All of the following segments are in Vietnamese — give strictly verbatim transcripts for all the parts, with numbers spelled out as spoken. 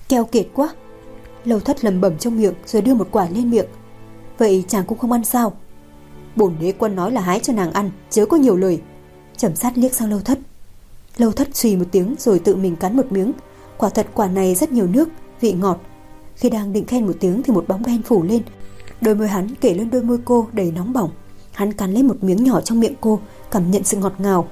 Keo kiệt quá. Lâu Thất lẩm bẩm trong miệng rồi đưa một quả lên miệng. Vậy chàng cũng không ăn sao? Bổn đế quân nói là hái cho nàng ăn, chớ có nhiều lời. Trầm Sát liếc sang Lâu Thất. Lâu Thất xì một tiếng rồi tự mình cắn một miếng. Quả thật quả này rất nhiều nước, vị ngọt. Khi đang định khen một tiếng thì một bóng đen phủ lên. Đôi môi hắn kể lên đôi môi cô đầy nóng bỏng. Hắn cắn lấy một miếng nhỏ trong miệng cô, cảm nhận sự ngọt ngào.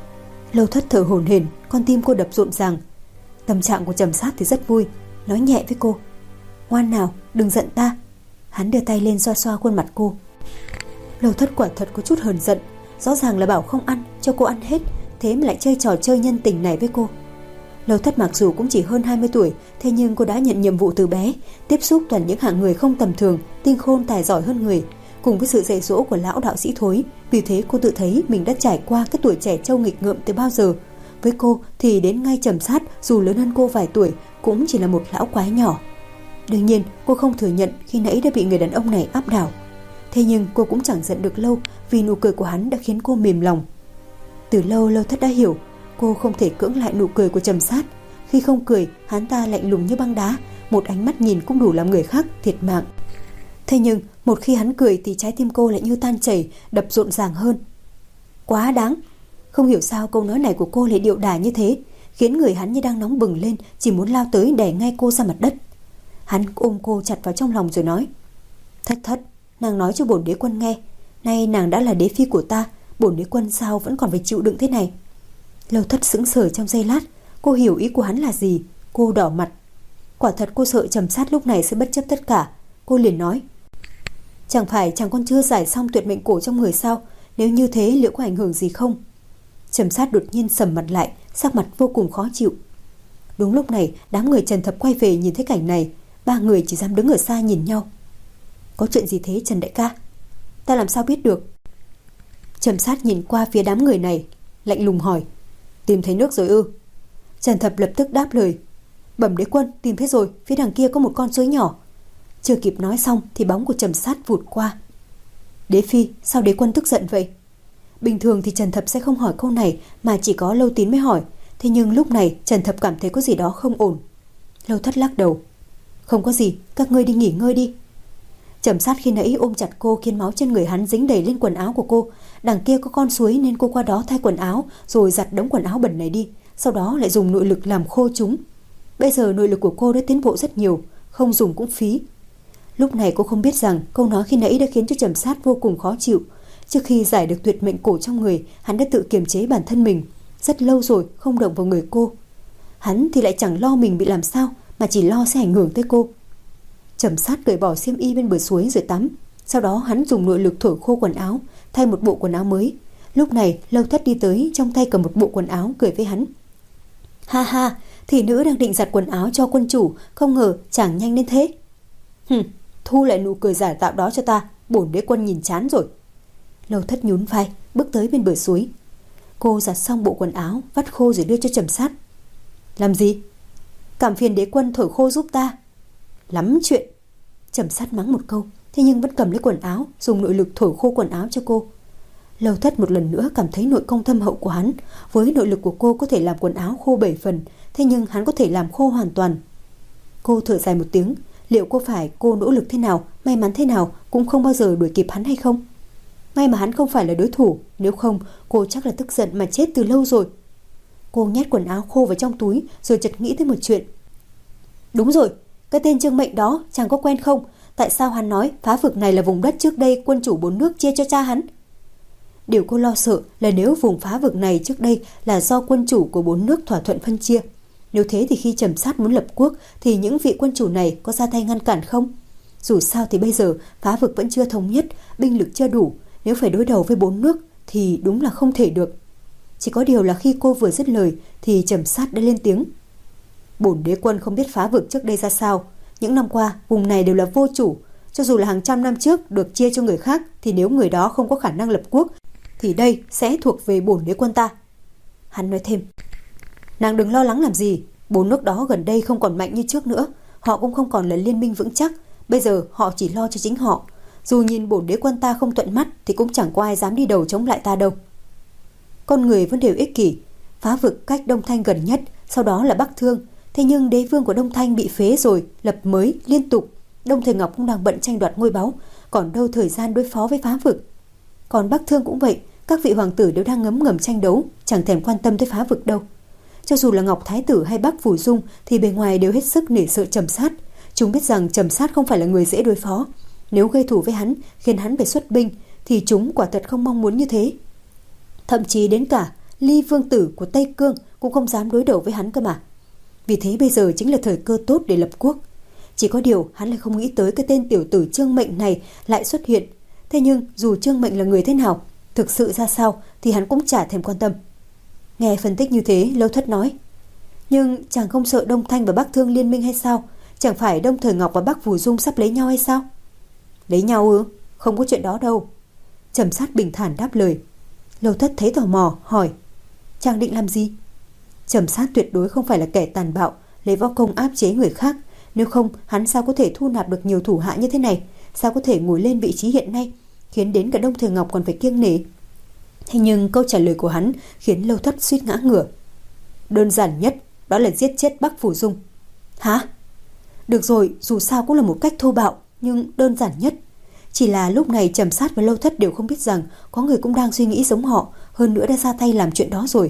Lâu Thất thở hổn hển, con tim cô đập rộn ràng. Tâm trạng của Trầm Sát thì rất vui, nói nhẹ với cô: ngoan nào, đừng giận ta. Hắn đưa tay lên xoa xoa khuôn mặt cô. Lâu Thất quả thật có chút hờn giận. Rõ ràng là bảo không ăn, cho cô ăn hết, thế mà lại chơi trò chơi nhân tình này với cô. Lâu Thất mặc dù cũng chỉ hơn hai mươi tuổi, thế nhưng cô đã nhận nhiệm vụ từ bé, tiếp xúc toàn những hạng người không tầm thường, tinh khôn tài giỏi hơn người, cùng với sự dạy dỗ của lão đạo sĩ Thối. Vì thế cô tự thấy mình đã trải qua cái tuổi trẻ trâu nghịch ngợm từ bao giờ. Với cô thì đến ngay Trầm Sát dù lớn hơn cô vài tuổi cũng chỉ là một lão quái nhỏ. Đương nhiên cô không thừa nhận khi nãy đã bị người đàn ông này áp đảo. Thế nhưng cô cũng chẳng giận được lâu, vì nụ cười của hắn đã khiến cô mềm lòng. Từ lâu Lâu Thất đã hiểu cô không thể cưỡng lại nụ cười của Trầm Sát. Khi không cười, hắn ta lạnh lùng như băng đá, một ánh mắt nhìn cũng đủ làm người khác thiệt mạng. Thế nhưng một khi hắn cười thì trái tim cô lại như tan chảy, đập rộn ràng hơn. Quá đáng. Không hiểu sao câu nói này của cô lại điệu đà như thế, khiến người hắn như đang nóng bừng lên, chỉ muốn lao tới đè ngay cô ra mặt đất. Hắn ôm cô chặt vào trong lòng rồi nói: Thất Thất, nàng nói cho bổn đế quân nghe, nay nàng đã là đế phi của ta, bổn đế quân sao vẫn còn phải chịu đựng thế này? Lâu Thất sững sờ trong giây lát, cô hiểu ý của hắn là gì. Cô đỏ mặt. Quả thật cô sợ Trầm Sát lúc này sẽ bất chấp tất cả. Cô liền nói: chẳng phải chàng con chưa giải xong tuyệt mệnh cổ trong người sao? Nếu như thế liệu có ảnh hưởng gì không? Trầm Sát đột nhiên sầm mặt lại, sắc mặt vô cùng khó chịu. Đúng lúc này đám người Trần Thập quay về nhìn thấy cảnh này. Ba người chỉ dám đứng ở xa nhìn nhau. Có chuyện gì thế Trần đại ca? Ta làm sao biết được? Trầm Sát nhìn qua phía đám người này, lạnh lùng hỏi: tìm thấy nước rồi ư? Trần Thập lập tức đáp lời: bẩm đế quân, tìm thấy rồi, phía đằng kia có một con suối nhỏ. Chưa kịp nói xong thì bóng của Trầm Sát vụt qua. Đế phi, sao đế quân tức giận vậy? Bình thường thì Trần Thập sẽ không hỏi câu này, mà chỉ có Lâu Tín mới hỏi. Thế nhưng lúc này Trần Thập cảm thấy có gì đó không ổn. Lâu Thất lắc đầu: không có gì, các ngươi đi nghỉ ngơi đi. Trầm Sát khi nãy ôm chặt cô khiến máu trên người hắn dính đầy lên quần áo của cô. Đằng kia có con suối nên cô qua đó thay quần áo, rồi giặt đống quần áo bẩn này đi, sau đó lại dùng nội lực làm khô chúng. Bây giờ nội lực của cô đã tiến bộ rất nhiều, không dùng cũng phí. Lúc này cô không biết rằng câu nói khi nãy đã khiến cho Trầm Sát vô cùng khó chịu. Trước khi giải được tuyệt mệnh cổ trong người, hắn đã tự kiềm chế bản thân mình rất lâu rồi, không động vào người cô. Hắn thì lại chẳng lo mình bị làm sao, mà chỉ lo sẽ ảnh hưởng tới cô. Trầm Sát cởi bỏ xiêm y bên bờ suối rồi tắm. Sau đó hắn dùng nội lực thổi khô quần áo, thay một bộ quần áo mới. Lúc này Lâu Thất đi tới, trong tay cầm một bộ quần áo, cười với hắn: ha ha, thị nữ đang định giặt quần áo cho quân chủ, không ngờ chẳng nhanh đến thế. Hừm, thu lại nụ cười giả tạo đó cho ta, bổn đế quân nhìn chán rồi. Lâu Thất nhún vai, bước tới bên bờ suối. Cô giặt xong bộ quần áo, vắt khô rồi đưa cho Trầm Sát. Làm gì? Cảm phiền đế quân thổi khô giúp ta. Lắm chuyện. Trầm Sát mắng một câu, thế nhưng vẫn cầm lấy quần áo, dùng nội lực thổi khô quần áo cho cô. Lâu Thất một lần nữa cảm thấy nội công thâm hậu của hắn. Với nội lực của cô có thể làm quần áo khô bảy phần, thế nhưng hắn có thể làm khô hoàn toàn. Cô thở dài một tiếng. Liệu cô phải cô nỗ lực thế nào, may mắn thế nào cũng không bao giờ đuổi kịp hắn hay không? May mà hắn không phải là đối thủ, nếu không cô chắc là tức giận mà chết từ lâu rồi. Cô nhét quần áo khô vào trong túi, rồi chợt nghĩ tới một chuyện. Đúng rồi, cái tên Trương Mệnh đó chàng có quen không? Tại sao hắn nói phá vực này là vùng đất trước đây quân chủ bốn nước chia cho cha hắn? Điều cô lo sợ là nếu vùng phá vực này trước đây là do quân chủ của bốn nước thỏa thuận phân chia. Nếu thế thì khi Trầm Sát muốn lập quốc thì những vị quân chủ này có ra tay ngăn cản không? Dù sao thì bây giờ phá vực vẫn chưa thống nhất, binh lực chưa đủ. Nếu phải đối đầu với bốn nước thì đúng là không thể được. Chỉ có điều là khi cô vừa dứt lời thì Trầm Sát đã lên tiếng. Bổn đế quân không biết phá vực trước đây ra sao. Những năm qua vùng này đều là vô chủ. Cho dù là hàng trăm năm trước được chia cho người khác, thì nếu người đó không có khả năng lập quốc thì đây sẽ thuộc về bổn đế quân ta. Hắn nói thêm: nàng đừng lo lắng làm gì, bốn nước đó gần đây không còn mạnh như trước nữa. Họ cũng không còn là liên minh vững chắc. Bây giờ họ chỉ lo cho chính họ. Dù nhìn bổn đế quân ta không thuận mắt thì cũng chẳng có ai dám đi đầu chống lại ta đâu. Con người vẫn đều ích kỷ. Phá vực cách Đông Thanh gần nhất, sau đó là Bắc Thương. Thế nhưng đế vương của Đông Thanh bị phế rồi, lập mới liên tục. Đông Thời Ngọc cũng đang bận tranh đoạt ngôi báu, còn đâu thời gian đối phó với phá vực. Còn Bắc Thương cũng vậy, các vị hoàng tử đều đang ngấm ngầm tranh đấu, chẳng thèm quan tâm tới phá vực đâu. Cho dù là Ngọc Thái Tử hay Bắc Phủ Dung thì bề ngoài đều hết sức nể sợ Trầm Sát. Chúng biết rằng Trầm Sát không phải là người dễ đối phó. Nếu gây thù với hắn, khiến hắn phải xuất binh, thì chúng quả thật không mong muốn như thế. Thậm chí đến cả Ly Vương Tử của Tây Cương cũng không dám đối đầu với hắn cơ mà. Vì thế bây giờ chính là thời cơ tốt để lập quốc. Chỉ có điều hắn lại không nghĩ tới cái tên tiểu tử Trương Mệnh này lại xuất hiện. Thế nhưng dù Trương Mệnh là người thế nào, thực sự ra sao thì hắn cũng chả thèm quan tâm. Nghe phân tích như thế, Lâu Thất nói: nhưng chàng không sợ Đông Thanh và Bắc Thương liên minh hay sao? Chẳng phải Đông Thời Ngọc và Bắc Phủ Dung sắp lấy nhau hay sao? Lấy nhau ư? Không có chuyện đó đâu. Trầm Sát bình thản đáp lời. Lâu Thất thấy tò mò hỏi: chàng định làm gì? Trầm Sát tuyệt đối không phải là kẻ tàn bạo, lấy võ công áp chế người khác. Nếu không, hắn sao có thể thu nạp được nhiều thủ hạ như thế này? Sao có thể ngồi lên vị trí hiện nay, khiến đến cả Đông Thời Ngọc còn phải kiêng nể? Thế nhưng câu trả lời của hắn khiến Lâu Thất suýt ngã ngửa. Đơn giản nhất, đó là giết chết Bắc Phủ Dung. Hả? Được rồi, dù sao cũng là một cách thô bạo, nhưng đơn giản nhất. Chỉ là lúc này Trầm Sát và Lâu Thất đều không biết rằng có người cũng đang suy nghĩ giống họ, hơn nữa đã ra tay làm chuyện đó rồi.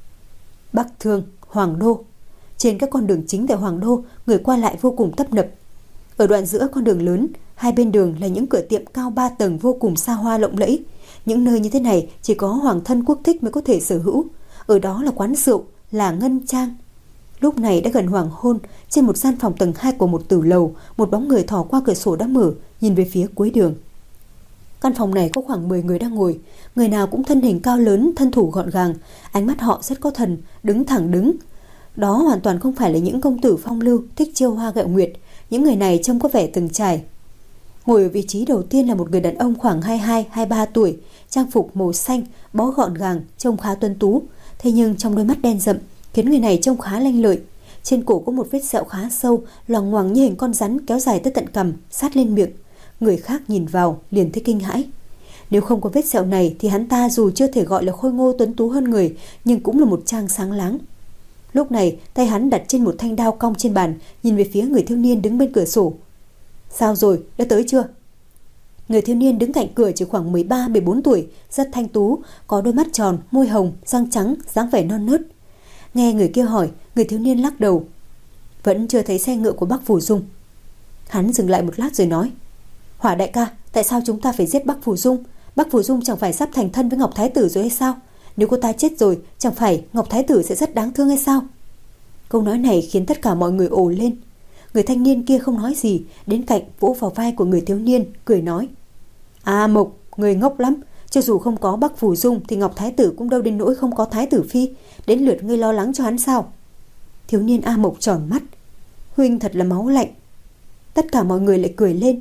Bắc Thương, Hoàng Đô. Trên các con đường chính tại Hoàng Đô, người qua lại vô cùng tấp nập. Ở đoạn giữa con đường lớn, hai bên đường là những cửa tiệm cao ba tầng vô cùng xa hoa lộng lẫy. Những nơi như thế này chỉ có hoàng thân quốc thích mới có thể sở hữu. Ở đó là quán rượu, là ngân trang. Lúc này đã gần hoàng hôn, trên một gian phòng tầng hai của một tử lầu, một bóng người thò qua cửa sổ đã mở, nhìn về phía cuối đường. Căn phòng này có khoảng mười người đang ngồi, người nào cũng thân hình cao lớn, thân thủ gọn gàng, ánh mắt họ rất có thần, đứng thẳng đứng. Đó hoàn toàn không phải là những công tử phong lưu thích chiêu hoa gẹo nguyệt, những người này trông có vẻ từng trải. Ngồi ở vị trí đầu tiên là một người đàn ông khoảng hai mươi hai hai mươi ba tuổi, trang phục màu xanh, bó gọn gàng, trông khá tuấn tú, thế nhưng trong đôi mắt đen rậm khiến người này trông khá lanh lợi. Trên cổ có một vết sẹo khá sâu, loằng ngoằng như hình con rắn kéo dài tới tận cằm, sát lên miệng. Người khác nhìn vào liền thấy kinh hãi. Nếu không có vết sẹo này thì hắn ta dù chưa thể gọi là khôi ngô tuấn tú hơn người, nhưng cũng là một trang sáng láng. Lúc này tay hắn đặt trên một thanh đao cong trên bàn, nhìn về phía người thiếu niên đứng bên cửa sổ. Sao rồi, đã tới chưa? Người thiếu niên đứng cạnh cửa chỉ khoảng mười ba mười bốn tuổi, rất thanh tú, có đôi mắt tròn, môi hồng, răng trắng, dáng vẻ non nớt. Nghe người kia hỏi, người thiếu niên lắc đầu. Vẫn chưa thấy xe ngựa của Bắc Phủ Dung. Hắn dừng lại một lát rồi nói: Hỏa đại ca, tại sao chúng ta phải giết Bắc Phủ Dung? Bắc Phủ Dung chẳng phải sắp thành thân với Ngọc Thái Tử rồi hay sao? Nếu cô ta chết rồi, chẳng phải Ngọc Thái Tử sẽ rất đáng thương hay sao? Câu nói này khiến tất cả mọi người ồ lên. Người thanh niên kia không nói gì, đến cạnh vỗ vào vai của người thiếu niên, cười nói: A Mộc, người ngốc lắm. Cho dù không có Bắc Phủ Dung thì Ngọc Thái Tử cũng đâu đến nỗi không có Thái Tử Phi. Đến lượt ngươi lo lắng cho hắn sao? Thiếu niên A Mộc tròn mắt. Huynh thật là máu lạnh. Tất cả mọi người lại cười lên.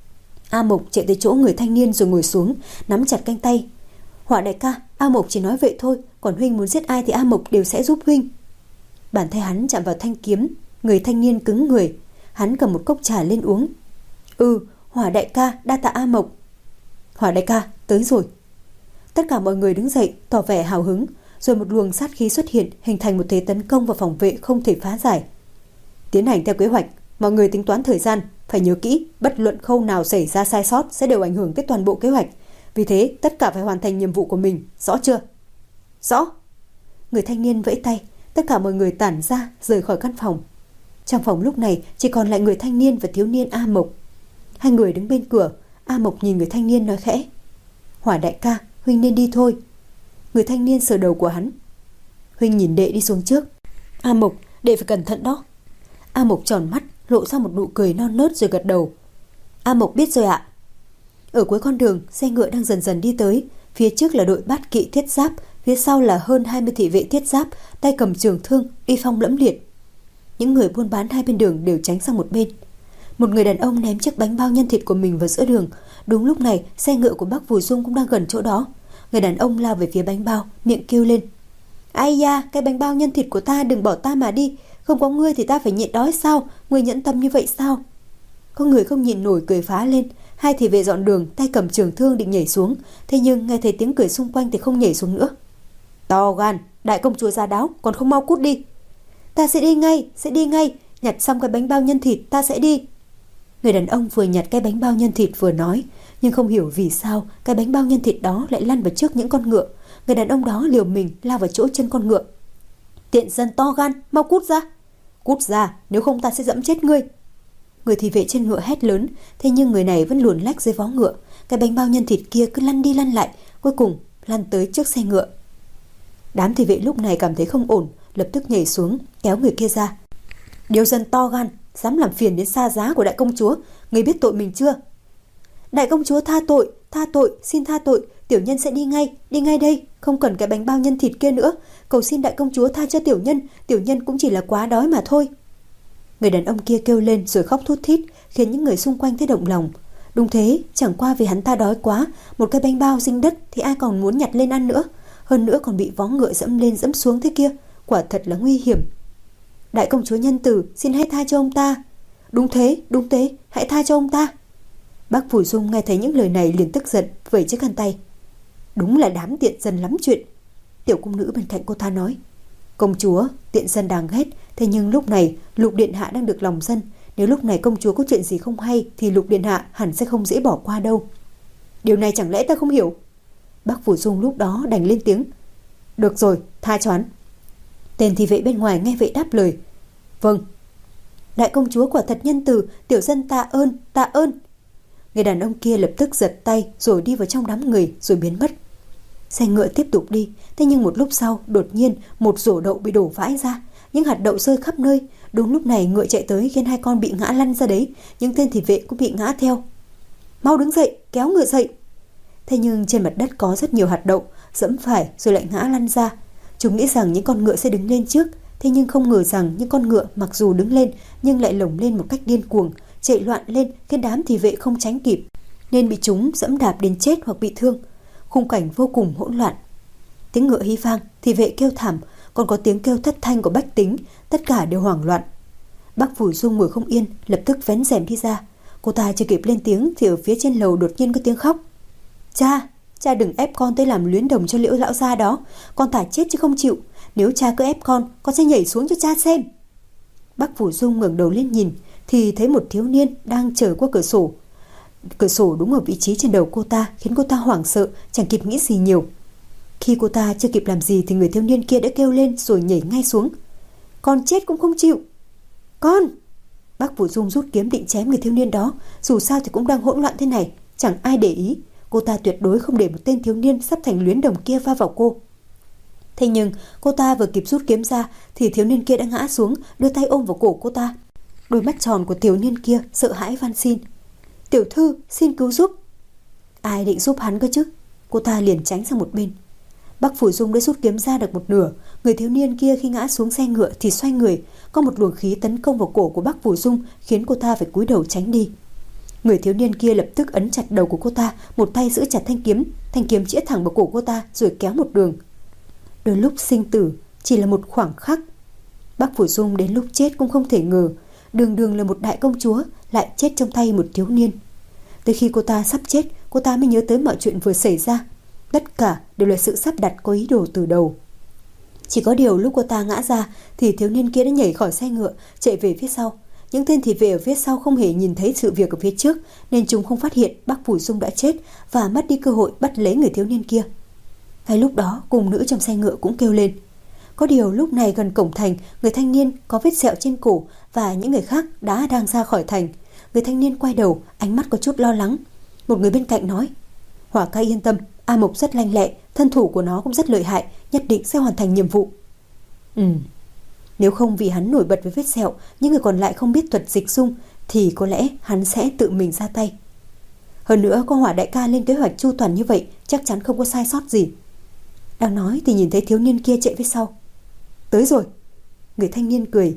A Mộc chạy tới chỗ người thanh niên rồi ngồi xuống, nắm chặt cánh tay. Hỏa đại ca, A Mộc chỉ nói vậy thôi, còn huynh muốn giết ai thì A Mộc đều sẽ giúp huynh. Bàn tay hắn chạm vào thanh kiếm, người thanh niên cứng người. Hắn cầm một cốc trà lên uống. Ừ, Hỏa đại ca, đa tạ A Mộc. Hỏa đại ca, tới rồi. Tất cả mọi người đứng dậy, tỏ vẻ hào hứng, rồi một luồng sát khí xuất hiện, hình thành một thế tấn công và phòng vệ không thể phá giải. Tiến hành theo kế hoạch, mọi người tính toán thời gian, phải nhớ kỹ, bất luận khâu nào xảy ra sai sót sẽ đều ảnh hưởng tới toàn bộ kế hoạch. Vì thế, tất cả phải hoàn thành nhiệm vụ của mình, rõ chưa? Rõ. Người thanh niên vẫy tay, tất cả mọi người tản ra, rời khỏi căn phòng. Trong phòng lúc này chỉ còn lại người thanh niên và thiếu niên A Mộc. Hai người đứng bên cửa, A Mộc nhìn người thanh niên nói khẽ: Hỏa đại ca, huynh nên đi thôi. Người thanh niên sờ đầu của hắn. Huynh nhìn đệ đi xuống trước. A Mộc, đệ phải cẩn thận đó. A Mộc tròn mắt, lộ ra một nụ cười non nớt rồi gật đầu. A Mộc biết rồi ạ. Ở cuối con đường, xe ngựa đang dần dần đi tới. Phía trước là đội bát kỵ thiết giáp, phía sau là hơn hai mươi thị vệ thiết giáp, tay cầm trường thương, uy phong lẫm liệt. Những người buôn bán hai bên đường đều tránh sang một bên. Một người đàn ông ném chiếc bánh bao nhân thịt của mình vào giữa đường. Đúng lúc này, xe ngựa của Bắc Phủ Dung cũng đang gần chỗ đó. Người đàn ông lao về phía bánh bao, miệng kêu lên: Ai da, cái bánh bao nhân thịt của ta, đừng bỏ ta mà đi. Không có ngươi thì ta phải nhịn đói sao? Ngươi nhẫn tâm như vậy sao? Có người không nhịn nổi cười phá lên. Hai thị vệ dọn đường, tay cầm trường thương định nhảy xuống, thế nhưng nghe thấy tiếng cười xung quanh thì không nhảy xuống nữa. To gan, đại công chúa gia đáo, còn không mau cút đi. ta sẽ đi ngay, sẽ đi ngay, nhặt xong cái bánh bao nhân thịt ta sẽ đi. Người đàn ông vừa nhặt cái bánh bao nhân thịt vừa nói, nhưng không hiểu vì sao cái bánh bao nhân thịt đó lại lăn vào trước những con ngựa. Người đàn ông đó liều mình lao vào chỗ chân con ngựa. Tiện dân to gan, mau cút ra. Cút ra, nếu không ta sẽ dẫm chết ngươi. Người thị vệ trên ngựa hét lớn, thế nhưng người này vẫn luồn lách dưới vó ngựa. Cái bánh bao nhân thịt kia cứ lăn đi lăn lại, cuối cùng lăn tới trước xe ngựa. Đám thị vệ lúc này cảm thấy không ổn, lập tức nhảy xuống kéo người kia ra. Điêu dân to gan, dám làm phiền đến xa giá của đại công chúa, người biết tội mình chưa? Đại công chúa tha tội, tha tội, xin tha tội, tiểu nhân sẽ đi ngay, đi ngay đây, không cần cái bánh bao nhân thịt kia nữa, cầu xin đại công chúa tha cho tiểu nhân, tiểu nhân cũng chỉ là quá đói mà thôi. Người đàn ông kia kêu lên rồi khóc thút thít, khiến những người xung quanh thấy động lòng. Đúng thế, chẳng qua vì hắn ta đói quá, một cái bánh bao dính đất thì ai còn muốn nhặt lên ăn nữa, hơn nữa còn bị vó ngựa dẫm lên dẫm xuống thế kia, quả thật là nguy hiểm. Đại công chúa nhân từ, xin hãy tha cho ông ta. Đúng thế, đúng thế, hãy tha cho ông ta. Bác Phủ Dung nghe thấy những lời này liền tức giận, vẩy chiếc khăn tay. Đúng là đám tiện dân lắm chuyện. Tiểu cung nữ bên cạnh cô ta nói, công chúa, tiện dân đáng ghét, thế nhưng lúc này Lục điện hạ đang được lòng dân, nếu lúc này công chúa có chuyện gì không hay thì Lục điện hạ hẳn sẽ không dễ bỏ qua đâu. Điều này chẳng lẽ ta không hiểu? Bác Phủ Dung lúc đó đành lên tiếng. Được rồi, tha cho hắn. Tên thị vệ bên ngoài nghe vậy đáp lời. Vâng. Đại công chúa quả thật nhân từ, tiểu dân tạ ơn, tạ ơn. Người đàn ông kia lập tức giật tay rồi đi vào trong đám người rồi biến mất. Xe ngựa tiếp tục đi, thế nhưng một lúc sau đột nhiên một rổ đậu bị đổ vãi ra, những hạt đậu rơi khắp nơi. Đúng lúc này ngựa chạy tới khiến hai con bị ngã lăn ra đấy, những tên thị vệ cũng bị ngã theo. Mau đứng dậy, kéo ngựa dậy. Thế nhưng trên mặt đất có rất nhiều hạt đậu, dẫm phải rồi lại ngã lăn ra. Chúng nghĩ rằng những con ngựa sẽ đứng lên trước, thế nhưng không ngờ rằng những con ngựa mặc dù đứng lên nhưng lại lồng lên một cách điên cuồng, chạy loạn lên khiến đám thị vệ không tránh kịp, nên bị chúng dẫm đạp đến chết hoặc bị thương. Khung cảnh vô cùng hỗn loạn. Tiếng ngựa hí vang, thị vệ kêu thảm, còn có tiếng kêu thất thanh của bách tính, tất cả đều hoảng loạn. Bác Phủ Dung ngồi không yên, lập tức vén rèm đi ra. Cô ta chưa kịp lên tiếng thì ở phía trên lầu đột nhiên có tiếng khóc. Cha, cha đừng ép con tới làm luyến đồng cho Liễu lão gia đó, con thả chết chứ không chịu. Nếu cha cứ ép con, con sẽ nhảy xuống cho cha xem. Bác Phủ Dung ngẩng đầu lên nhìn thì thấy một thiếu niên đang chờ qua cửa sổ. Cửa sổ đúng ở vị trí trên đầu cô ta, khiến cô ta hoảng sợ, chẳng kịp nghĩ gì nhiều. Khi cô ta chưa kịp làm gì thì người thiếu niên kia đã kêu lên rồi nhảy ngay xuống. Con chết cũng không chịu. Con! Bác Phủ Dung rút kiếm định chém người thiếu niên đó, dù sao thì cũng đang hỗn loạn thế này, chẳng ai để ý. Cô ta tuyệt đối không để một tên thiếu niên sắp thành luyến đồng kia va vào cô. Thế nhưng cô ta vừa kịp rút kiếm ra thì thiếu niên kia đã ngã xuống, đưa tay ôm vào cổ cô ta. Đôi mắt tròn của thiếu niên kia sợ hãi van xin. Tiểu thư, xin cứu giúp. Ai định giúp hắn cơ chứ? Cô ta liền tránh sang một bên. Bác Phủ Dung đã rút kiếm ra được một nửa. Người thiếu niên kia khi ngã xuống xe ngựa thì xoay người, có một luồng khí tấn công vào cổ của bác Phủ Dung khiến cô ta phải cúi đầu tránh đi. Người thiếu niên kia lập tức ấn chặt đầu của cô ta, một tay giữ chặt thanh kiếm, thanh kiếm chĩa thẳng vào cổ cô ta rồi kéo một đường. Đôi lúc sinh tử chỉ là một khoảng khắc. Bác Phủ Dung đến lúc chết cũng không thể ngờ, đường đường là một đại công chúa lại chết trong tay một thiếu niên. Tới khi cô ta sắp chết, cô ta mới nhớ tới mọi chuyện vừa xảy ra. Tất cả đều là sự sắp đặt có ý đồ từ đầu. Chỉ có điều lúc cô ta ngã ra thì thiếu niên kia đã nhảy khỏi xe ngựa, chạy về phía sau. Những tên thị vệ ở phía sau không hề nhìn thấy sự việc ở phía trước, nên chúng không phát hiện bác Phủ Dung đã chết và mất đi cơ hội bắt lấy người thiếu niên kia. Ngay lúc đó, cung nữ trong xe ngựa cũng kêu lên. Có điều lúc này gần cổng thành, người thanh niên có vết sẹo trên cổ và những người khác đã đang ra khỏi thành. Người thanh niên quay đầu, ánh mắt có chút lo lắng. Một người bên cạnh nói, Hỏa ca yên tâm, A Mộc rất lanh lẹ, thân thủ của nó cũng rất lợi hại, nhất định sẽ hoàn thành nhiệm vụ. Ừ, nếu không vì hắn nổi bật với vết sẹo, những người còn lại không biết thuật dịch dung, thì có lẽ hắn sẽ tự mình ra tay. Hơn nữa, có Hỏa đại ca lên kế hoạch chu toàn như vậy, chắc chắn không có sai sót gì. Đang nói thì nhìn thấy thiếu niên kia chạy phía sau. Tới rồi. Người thanh niên cười.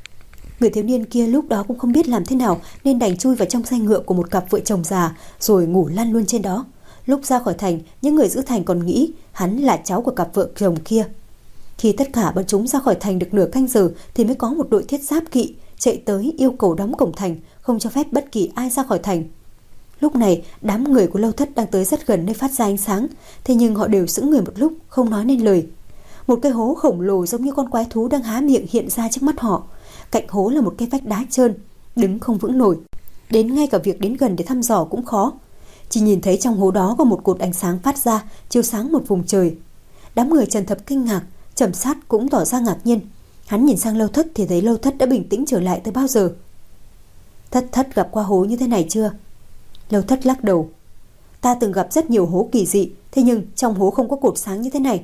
Người thiếu niên kia lúc đó cũng không biết làm thế nào nên đành chui vào trong xe ngựa của một cặp vợ chồng già rồi ngủ lăn luôn trên đó. Lúc ra khỏi thành, những người giữ thành còn nghĩ hắn là cháu của cặp vợ chồng kia. Khi tất cả bọn chúng ra khỏi thành được nửa canh giờ thì mới có một đội thiết giáp kỵ chạy tới yêu cầu đóng cổng thành, không cho phép bất kỳ ai ra khỏi thành. Lúc này, đám người của Lâu Thất đang tới rất gần nơi phát ra ánh sáng, thế nhưng họ đều sững người một lúc, không nói nên lời. Một cái hố khổng lồ giống như con quái thú đang há miệng hiện ra trước mắt họ. Cạnh hố là một cái vách đá trơn, đứng không vững nổi, đến ngay cả việc đến gần để thăm dò cũng khó. Chỉ nhìn thấy trong hố đó có một cột ánh sáng phát ra, chiếu sáng một vùng trời. Đám người Trần Thập kinh ngạc, Trầm Sát cũng tỏ ra ngạc nhiên. Hắn nhìn sang Lâu Thất thì thấy Lâu Thất đã bình tĩnh trở lại từ bao giờ. Thất Thất gặp qua hố như thế này chưa? Lâu Thất lắc đầu. Ta từng gặp rất nhiều hố kỳ dị, thế nhưng trong hố không có cột sáng như thế này.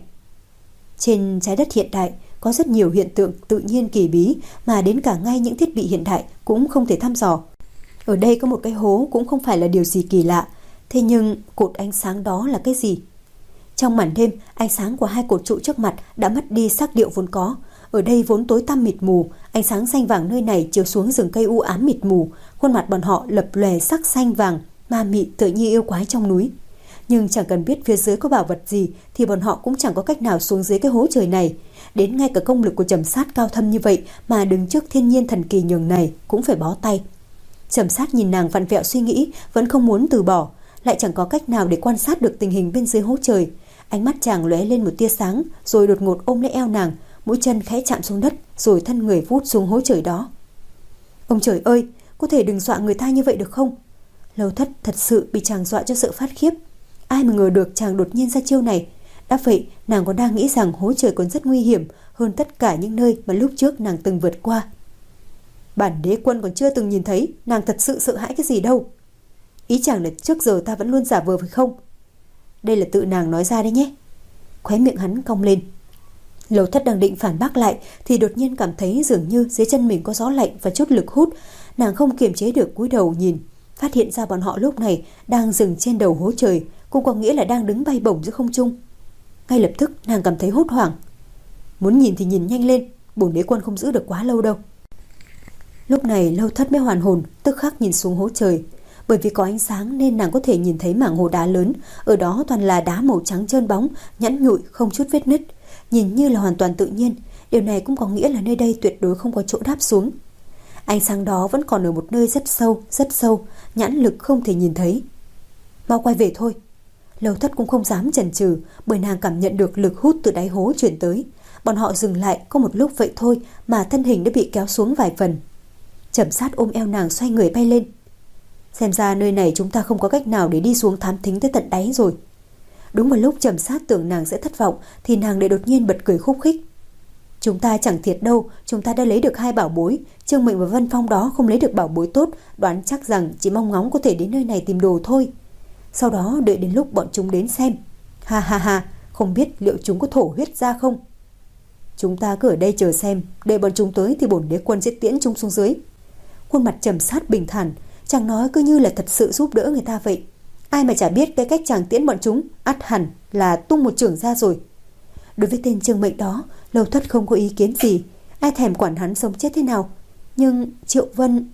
Trên trái đất hiện đại có rất nhiều hiện tượng tự nhiên kỳ bí mà đến cả ngay những thiết bị hiện đại cũng không thể thăm dò. Ở đây có một cái hố cũng không phải là điều gì kỳ lạ. Thế nhưng cột ánh sáng đó là cái gì? Trong màn đêm, ánh sáng của hai cột trụ trước mặt đã mất đi sắc điệu vốn có. Ở đây vốn tối tăm mịt mù, ánh sáng xanh vàng nơi này chiếu xuống rừng cây u ám mịt mù, khuôn mặt bọn họ lập lòe sắc xanh vàng, ma mị tựa như yêu quái trong núi. Nhưng chẳng cần biết phía dưới có bảo vật gì thì bọn họ cũng chẳng có cách nào xuống dưới cái hố trời này. Đến ngay cả công lực của Trầm Sát cao thâm như vậy mà đứng trước thiên nhiên thần kỳ nhường này cũng phải bó tay. Trầm Sát nhìn nàng vặn vẹo suy nghĩ, vẫn không muốn từ bỏ, lại chẳng có cách nào để quan sát được tình hình bên dưới hố trời. Ánh mắt chàng lóe lên một tia sáng, rồi đột ngột ôm lấy eo nàng, mũi chân khẽ chạm xuống đất, rồi thân người vút xuống hố trời đó. Ông trời ơi, có thể đừng dọa người ta như vậy được không? Lâu Thất thật sự bị chàng dọa cho sợ phát khiếp. Ai mà ngờ được chàng đột nhiên ra chiêu này. Đã vậy, nàng còn đang nghĩ rằng hố trời còn rất nguy hiểm hơn tất cả những nơi mà lúc trước nàng từng vượt qua. Bản đế quân còn chưa từng nhìn thấy nàng thật sự sợ hãi cái gì đâu. Ý chàng là trước giờ ta vẫn luôn giả vờ phải không? Đây là tự nàng nói ra đấy nhé. Khóe miệng hắn cong lên. Lâu Thất đang định phản bác lại thì đột nhiên cảm thấy dường như dưới chân mình có gió lạnh và chút lực hút. Nàng không kiềm chế được cúi đầu nhìn, phát hiện ra bọn họ lúc này đang dừng trên đầu hố trời, cũng có nghĩa là đang đứng bay bổng giữa không trung. Ngay lập tức nàng cảm thấy hốt hoảng. Muốn nhìn thì nhìn nhanh lên, bổn đế quân không giữ được quá lâu đâu. Lúc này Lâu Thất mới hoàn hồn, tức khắc nhìn xuống hố trời. Bởi vì có ánh sáng nên nàng có thể nhìn thấy mảng hồ đá lớn, ở đó toàn là đá màu trắng trơn bóng, nhẵn nhụi không chút vết nứt, nhìn như là hoàn toàn tự nhiên. Điều này cũng có nghĩa là nơi đây tuyệt đối không có chỗ đáp xuống. Ánh sáng đó vẫn còn ở một nơi rất sâu, rất sâu, nhãn lực không thể nhìn thấy. Mau quay về thôi. Lâu Thất cũng không dám chần chừ, bởi nàng cảm nhận được lực hút từ đáy hố chuyển tới. Bọn họ dừng lại có một lúc vậy thôi mà thân hình đã bị kéo xuống vài phần. Trầm Sát ôm eo nàng xoay người bay lên. Xem ra nơi này chúng ta không có cách nào để đi xuống thám thính tới tận đáy rồi. Đúng vào lúc Trầm Sát tưởng nàng sẽ thất vọng thì nàng lại đột nhiên bật cười khúc khích. Chúng ta chẳng thiệt đâu, chúng ta đã lấy được hai bảo bối. Trương Mệnh và Vân Phong đó không lấy được bảo bối tốt, đoán chắc rằng chỉ mong ngóng có thể đến nơi này tìm đồ thôi. Sau đó đợi đến lúc bọn chúng đến xem. Ha ha ha, không biết liệu chúng có thổ huyết ra không? Chúng ta cứ ở đây chờ xem, đợi bọn chúng tới thì bổn đế quân sẽ tiễn chúng xuống dưới. Khuôn mặt Trầm Sát bình thản, chàng nói cứ như là thật sự giúp đỡ người ta vậy. Ai mà chả biết cái cách chàng tiễn bọn chúng, ắt hẳn là tung một chưởng ra rồi. Đối với tên Trương Mệnh đó, Lâu Thất không có ý kiến gì, ai thèm quản hắn sống chết thế nào. Nhưng Triệu Vân...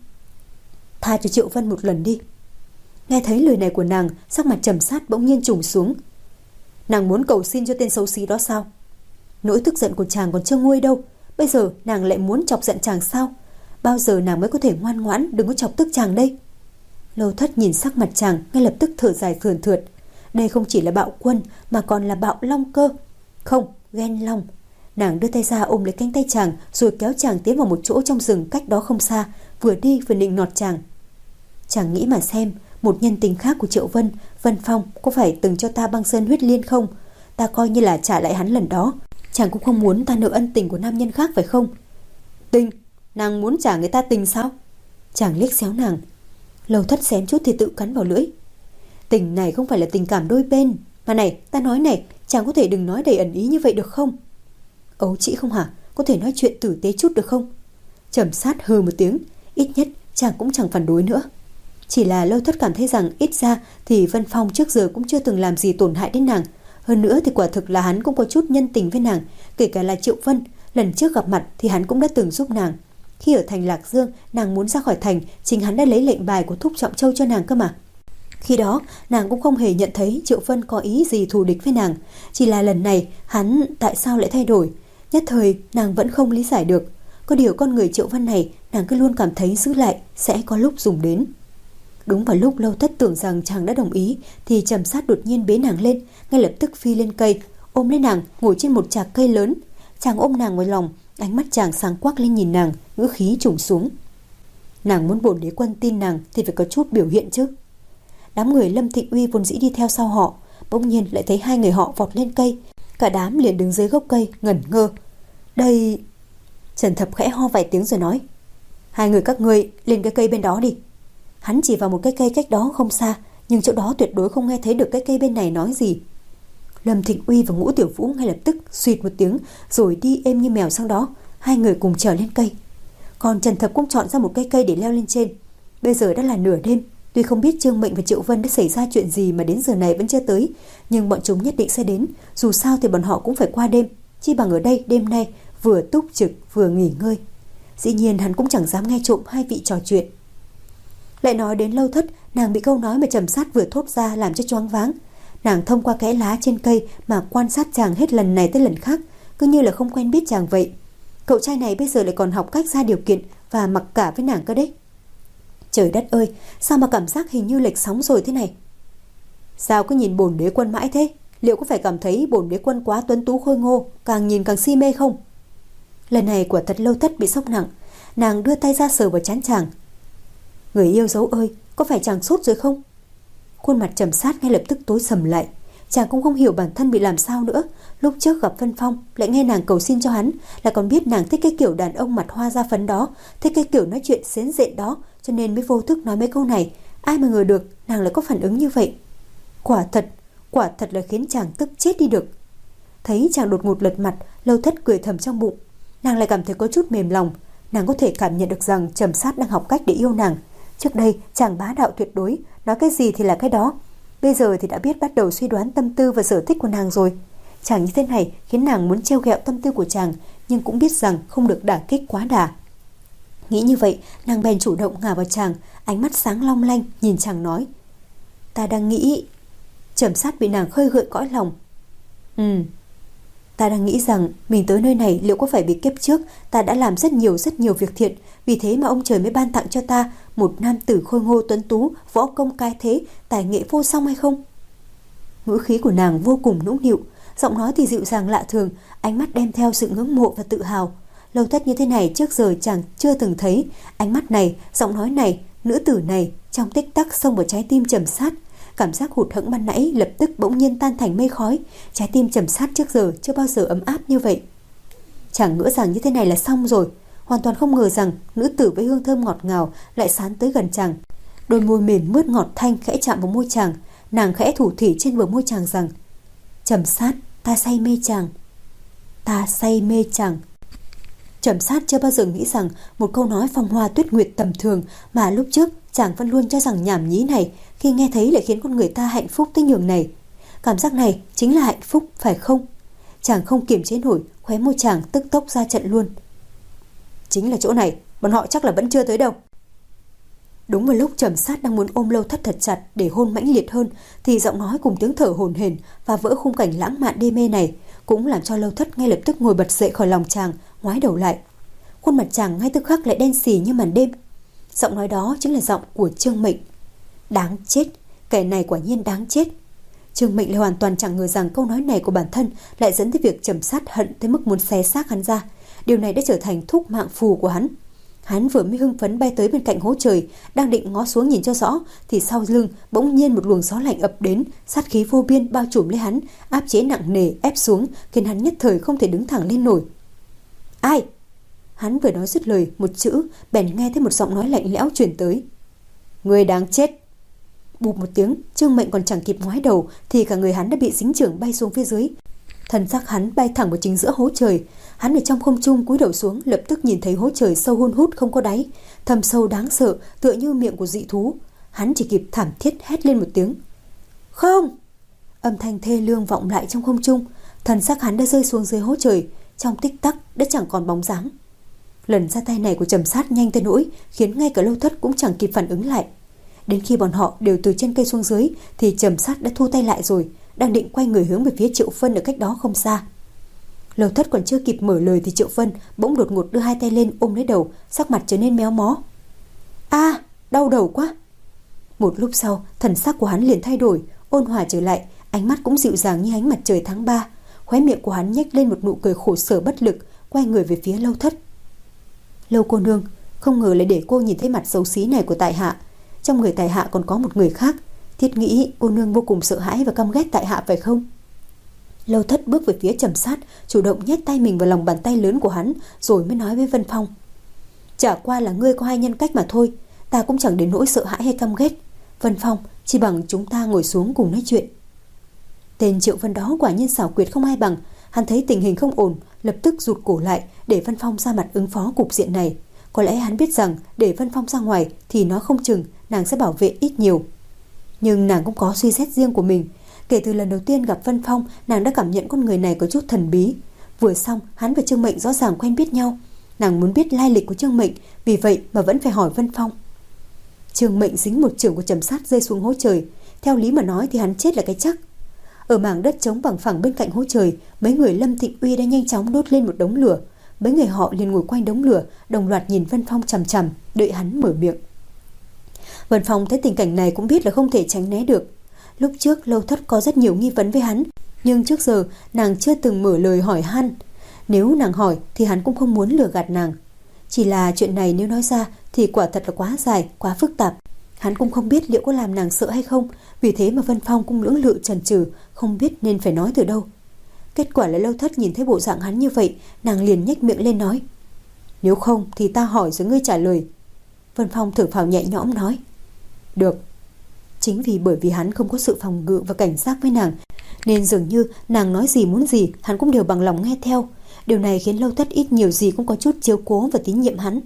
Tha cho Triệu Vân một lần đi. Nghe thấy lời này của nàng, sắc mặt Trầm Sát bỗng nhiên trùng xuống. Nàng muốn cầu xin cho tên xấu xí đó sao? Nỗi tức giận của chàng còn chưa nguôi đâu, bây giờ nàng lại muốn chọc giận chàng sao? Bao giờ nàng mới có thể ngoan ngoãn đừng có chọc tức chàng đây? Lâu Thất nhìn sắc mặt chàng, ngay lập tức thở dài thườn thượt. Đây không chỉ là bạo quân mà còn là bạo long cơ. Không, ghen long. Nàng đưa tay ra ôm lấy cánh tay chàng, rồi kéo chàng tiến vào một chỗ trong rừng cách đó không xa, vừa đi vừa nịnh nọt chàng. Chàng nghĩ mà xem, một nhân tình khác của Triệu Vân, Vân Phong có phải từng cho ta băng sơn huyết liên không? Ta coi như là trả lại hắn lần đó. Chàng cũng không muốn ta nợ ân tình của nam nhân khác phải không? Tình? Nàng muốn trả người ta tình sao? Chàng liếc xéo nàng. Lâu Thất xém chút thì tự cắn vào lưỡi. Tình này không phải là tình cảm đôi bên. Mà này, ta nói này, chàng có thể đừng nói đầy ẩn ý như vậy được không? Ấu trĩ không hả? Có thể nói chuyện tử tế chút được không? Trầm Sát hừ một tiếng. Ít nhất chàng cũng chẳng phản đối nữa. Chỉ là Lâu Thất cảm thấy rằng ít ra thì Vân Phong trước giờ cũng chưa từng làm gì tổn hại đến nàng. Hơn nữa thì quả thực là hắn cũng có chút nhân tình với nàng. Kể cả là Triệu Vân, lần trước gặp mặt thì hắn cũng đã từng giúp nàng. Khi ở thành Lạc Dương, nàng muốn ra khỏi thành, chính hắn đã lấy lệnh bài của Thúc Trọng Châu cho nàng cơ mà. Khi đó, nàng cũng không hề nhận thấy Triệu Vân có ý gì thù địch với nàng. Chỉ là lần này, hắn tại sao lại thay đổi? Nhất thời, nàng vẫn không lý giải được. Có điều con người Triệu Vân này, nàng cứ luôn cảm thấy giữ lại sẽ có lúc dùng đến. Đúng vào lúc Lâu Thất tưởng rằng chàng đã đồng ý, thì Trầm Sát đột nhiên bế nàng lên, ngay lập tức phi lên cây, ôm lấy nàng, ngồi trên một chạc cây lớn. Chàng ôm nàng vào lòng, ánh mắt chàng sáng quắc lên nhìn nàng, ngữ khí trùng xuống. Nàng muốn bổn đế quân tin nàng thì phải có chút biểu hiện chứ. Đám người Lâm Thịnh Uy vốn dĩ đi theo sau họ, bỗng nhiên lại thấy hai người họ vọt lên cây. Cả đám liền đứng dưới gốc cây ngẩn ngơ. Đây... Trần Thập khẽ ho vài tiếng rồi nói, hai người các ngươi lên cái cây bên đó đi. Hắn chỉ vào một cái cây cách đó không xa, nhưng chỗ đó tuyệt đối không nghe thấy được cái cây bên này nói gì. Lâm Thịnh Uy và Ngũ Tiểu Vũ ngay lập tức suýt một tiếng rồi đi êm như mèo sang đó. Hai người cùng trèo lên cây. Còn Trần Thập cũng chọn ra một cây cây để leo lên trên. Bây giờ đã là nửa đêm, tuy không biết Trương Mệnh và Triệu Vân đã xảy ra chuyện gì mà đến giờ này vẫn chưa tới, nhưng bọn chúng nhất định sẽ đến. Dù sao thì bọn họ cũng phải qua đêm, chi bằng ở đây đêm nay vừa túc trực vừa nghỉ ngơi. Dĩ nhiên hắn cũng chẳng dám nghe trộm hai vị trò chuyện. Lại nói đến Lâu Thất, nàng bị câu nói mà Trầm Sát vừa thốt ra làm cho choáng váng. Nàng thông qua kẽ lá trên cây mà quan sát chàng hết lần này tới lần khác, cứ như là không quen biết chàng vậy. Cậu trai này bây giờ lại còn học cách ra điều kiện và mặc cả với nàng cơ đấy. Trời đất ơi, sao mà cảm giác hình như lệch sóng rồi thế này? Sao cứ nhìn bổn đế quân mãi thế? Liệu có phải cảm thấy bổn đế quân quá tuấn tú khôi ngô, càng nhìn càng si mê không? Lần này quả thật Lâu Thất bị sốc nặng. Nàng đưa tay ra sờ vào trán chàng. Người yêu dấu ơi, có phải chàng sốt rồi không? Khuôn mặt Trầm Sát ngay lập tức tối sầm lại. Chàng cũng không hiểu bản thân bị làm sao nữa. Lúc trước gặp Vân Phong lại nghe nàng cầu xin cho hắn, là còn biết nàng thích cái kiểu đàn ông mặt hoa da phấn đó, thích cái kiểu nói chuyện xến rện đó, cho nên mới vô thức nói mấy câu này. Ai mà ngờ được nàng lại có phản ứng như vậy. Quả thật, quả thật là khiến chàng tức chết đi được. Thấy chàng đột ngột lật mặt, Lâu Thất cười thầm trong bụng. Nàng lại cảm thấy có chút mềm lòng. Nàng có thể cảm nhận được rằng Trầm Sát đang học cách để yêu nàng. Trước đây chàng bá đạo tuyệt đối, nói cái gì thì là cái đó. Bây giờ thì đã biết bắt đầu suy đoán tâm tư và sở thích của nàng rồi. Chàng như thế này khiến nàng muốn trêu ghẹo tâm tư của chàng, nhưng cũng biết rằng không được đả kích quá đà. Nghĩ như vậy, nàng bèn chủ động ngả vào chàng, ánh mắt sáng long lanh nhìn chàng nói, ta đang nghĩ... Trầm Sát bị nàng khơi gợi cõi lòng. Ừ, ta đang nghĩ rằng mình tới nơi này liệu có phải vì kiếp trước ta đã làm rất nhiều rất nhiều việc thiện, vì thế mà ông trời mới ban tặng cho ta một nam tử khôi ngô tuấn tú, võ công cai thế, tài nghệ vô song hay không? Ngữ khí của nàng vô cùng nũng nịu, giọng nói thì dịu dàng lạ thường, ánh mắt đem theo sự ngưỡng mộ và tự hào. Lâu Thất như thế này trước giờ chàng chưa từng thấy. Ánh mắt này, giọng nói này, nữ tử này trong tích tắc xông vào trái tim Trầm Sát. Cảm giác hụt hẫng ban nãy lập tức bỗng nhiên tan thành mây khói. Trái tim Trầm Sát trước giờ chưa bao giờ ấm áp như vậy. Chàng ngỡ rằng như thế này là xong rồi, hoàn toàn không ngờ rằng nữ tử với hương thơm ngọt ngào lại sán tới gần chàng. Đôi môi mềm mướt ngọt thanh khẽ chạm vào môi chàng. Nàng khẽ thủ thỉ trên bờ môi chàng rằng, Trầm Sát, ta say mê chàng, ta say mê chàng. Trầm Sát chưa bao giờ nghĩ rằng một câu nói phong hoa tuyết nguyệt tầm thường mà lúc trước chàng vẫn luôn cho rằng nhảm nhí này, khi nghe thấy lại khiến con người ta hạnh phúc tới nhường này. Cảm giác này chính là hạnh phúc, phải không? Chàng không kiềm chế nổi, khóe môi chàng tức tốc ra trận luôn. Chính là chỗ này, bọn họ chắc là vẫn chưa tới đâu. Đúng vào lúc Trầm Sát đang muốn ôm Lâu Thất thật chặt để hôn mãnh liệt hơn, thì giọng nói cùng tiếng thở hổn hển và vỡ khung cảnh lãng mạn đê mê này cũng làm cho Lâu Thất ngay lập tức ngồi bật dậy khỏi lòng chàng, ngoái đầu lại. Khuôn mặt chàng ngay tức khắc lại đen xì như màn đêm. Giọng nói đó chính là giọng của Trương Mệnh. Đáng chết, kẻ này quả nhiên đáng chết. Trương Mệnh lại hoàn toàn chẳng ngờ rằng câu nói này của bản thân lại dẫn tới việc Trầm Sát hận tới mức muốn xé xác hắn ra. Điều này đã trở thành thuốc mạng phù của hắn. Hắn vừa mới hưng phấn bay tới bên cạnh hố trời, đang định ngó xuống nhìn cho rõ, thì sau lưng bỗng nhiên một luồng gió lạnh ập đến, sát khí vô biên bao trùm lấy hắn, áp chế nặng nề ép xuống, khiến hắn nhất thời không thể đứng thẳng lên nổi. Ai? Hắn vừa nói dứt lời một chữ, bèn nghe thấy một giọng nói lạnh lẽo truyền tới. Người đáng chết. Bụp một tiếng, Trương Mệnh còn chẳng kịp ngoái đầu thì cả người hắn đã bị dính chưởng bay xuống phía dưới. Thân xác hắn bay thẳng vào chính giữa hố trời. Hắn ở trong không trung cúi đầu xuống, lập tức nhìn thấy hố trời sâu hun hút không có đáy, thâm sâu đáng sợ, tựa như miệng của dị thú. Hắn chỉ kịp thảm thiết hét lên một tiếng. Không! Âm thanh thê lương vọng lại trong không trung. Thân xác hắn đã rơi xuống dưới hố trời, trong tích tắc đã chẳng còn bóng dáng. Lần ra tay này của Trầm Sát nhanh tới nỗi khiến ngay cả Lâu Thất cũng chẳng kịp phản ứng lại. Đến khi bọn họ đều từ trên cây xuống dưới thì Trầm Sát đã thu tay lại rồi, đang định quay người hướng về phía Triệu Vân ở cách đó không xa. Lâu Thất còn chưa kịp mở lời thì Triệu Vân bỗng đột ngột đưa hai tay lên ôm lấy đầu, sắc mặt trở nên méo mó. A, à, đau đầu quá. Một lúc sau, thần sắc của hắn liền thay đổi, ôn hòa trở lại, ánh mắt cũng dịu dàng như ánh mặt trời tháng ba. Khóe miệng của hắn nhếch lên một nụ cười khổ sở bất lực, quay người về phía Lâu Thất. Lâu cô nương, không ngờ lại để cô nhìn thấy mặt xấu xí này của tại hạ. Trong người tại hạ còn có một người khác. Thiết nghĩ cô nương vô cùng sợ hãi và căm ghét tại hạ phải không? Lâu Thất bước về phía Trầm Sát, chủ động nhét tay mình vào lòng bàn tay lớn của hắn, rồi mới nói với Vân Phong. Chả qua là ngươi có hai nhân cách mà thôi, ta cũng chẳng đến nỗi sợ hãi hay căm ghét. Vân Phong, chỉ bằng chúng ta ngồi xuống cùng nói chuyện. Tên Triệu Vân đó quả nhiên xảo quyệt không ai bằng. Hắn thấy tình hình không ổn, lập tức rụt cổ lại để Vân Phong ra mặt ứng phó cục diện này. Có lẽ hắn biết rằng để Vân Phong ra ngoài thì nó không chừng nàng sẽ bảo vệ ít nhiều. Nhưng nàng cũng có suy xét riêng của mình. Kể từ lần đầu tiên gặp Vân Phong, nàng đã cảm nhận con người này có chút thần bí. Vừa xong, hắn và Trương Mệnh rõ ràng quen biết nhau. Nàng muốn biết lai lịch của Trương Mệnh, vì vậy mà vẫn phải hỏi Vân Phong. Trương Mệnh dính một chưởng của Trầm Sát rơi xuống hố trời. Theo lý mà nói thì hắn chết là cái chắc. Ở mảng đất trống bằng phẳng bên cạnh hố trời, mấy người Lâm Thịnh Uy đã nhanh chóng đốt lên một đống lửa. Mấy người họ liền ngồi quanh đống lửa, đồng loạt nhìn Vân Phong chằm chằm, đợi hắn mở miệng. Vân Phong thấy tình cảnh này cũng biết là không thể tránh né được. Lúc trước Lâu Thất có rất nhiều nghi vấn với hắn, nhưng trước giờ nàng chưa từng mở lời hỏi han. Nếu nàng hỏi thì hắn cũng không muốn lừa gạt nàng. Chỉ là chuyện này nếu nói ra thì quả thật là quá dài, quá phức tạp. Hắn cũng không biết liệu có làm nàng sợ hay không, vì thế mà Vân Phong cũng lưỡng lự chần chừ, không biết nên phải nói từ đâu. Kết quả là Lâu Thất nhìn thấy bộ dạng hắn như vậy, nàng liền nhếch miệng lên nói. Nếu không thì ta hỏi rồi ngươi trả lời. Vân Phong thở phào nhẹ nhõm nói. Được. Chính vì bởi vì hắn không có sự phòng ngự và cảnh giác với nàng, nên dường như nàng nói gì muốn gì hắn cũng đều bằng lòng nghe theo. Điều này khiến Lâu Thất ít nhiều gì cũng có chút chiếu cố và tín nhiệm hắn.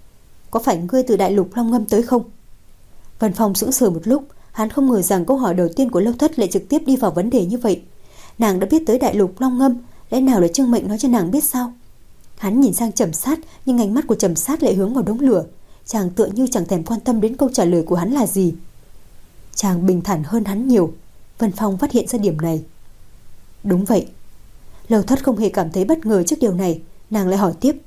Có phải ngươi từ Đại Lục Long Ngâm tới không? Vân Phong sững sờ một lúc, hắn không ngờ rằng câu hỏi đầu tiên của Lâu Thất lại trực tiếp đi vào vấn đề như vậy. Nàng đã biết tới Đại Lục Long Ngâm, lẽ nào là Trương Mệnh nói cho nàng biết sao? Hắn nhìn sang Trầm Sát, nhưng ánh mắt của Trầm Sát lại hướng vào đống lửa. Chàng tựa như chẳng thèm quan tâm đến câu trả lời của hắn là gì. Chàng bình thản hơn hắn nhiều. Vân Phong phát hiện ra điểm này. Đúng vậy. Lâu Thất không hề cảm thấy bất ngờ trước điều này. Nàng lại hỏi tiếp.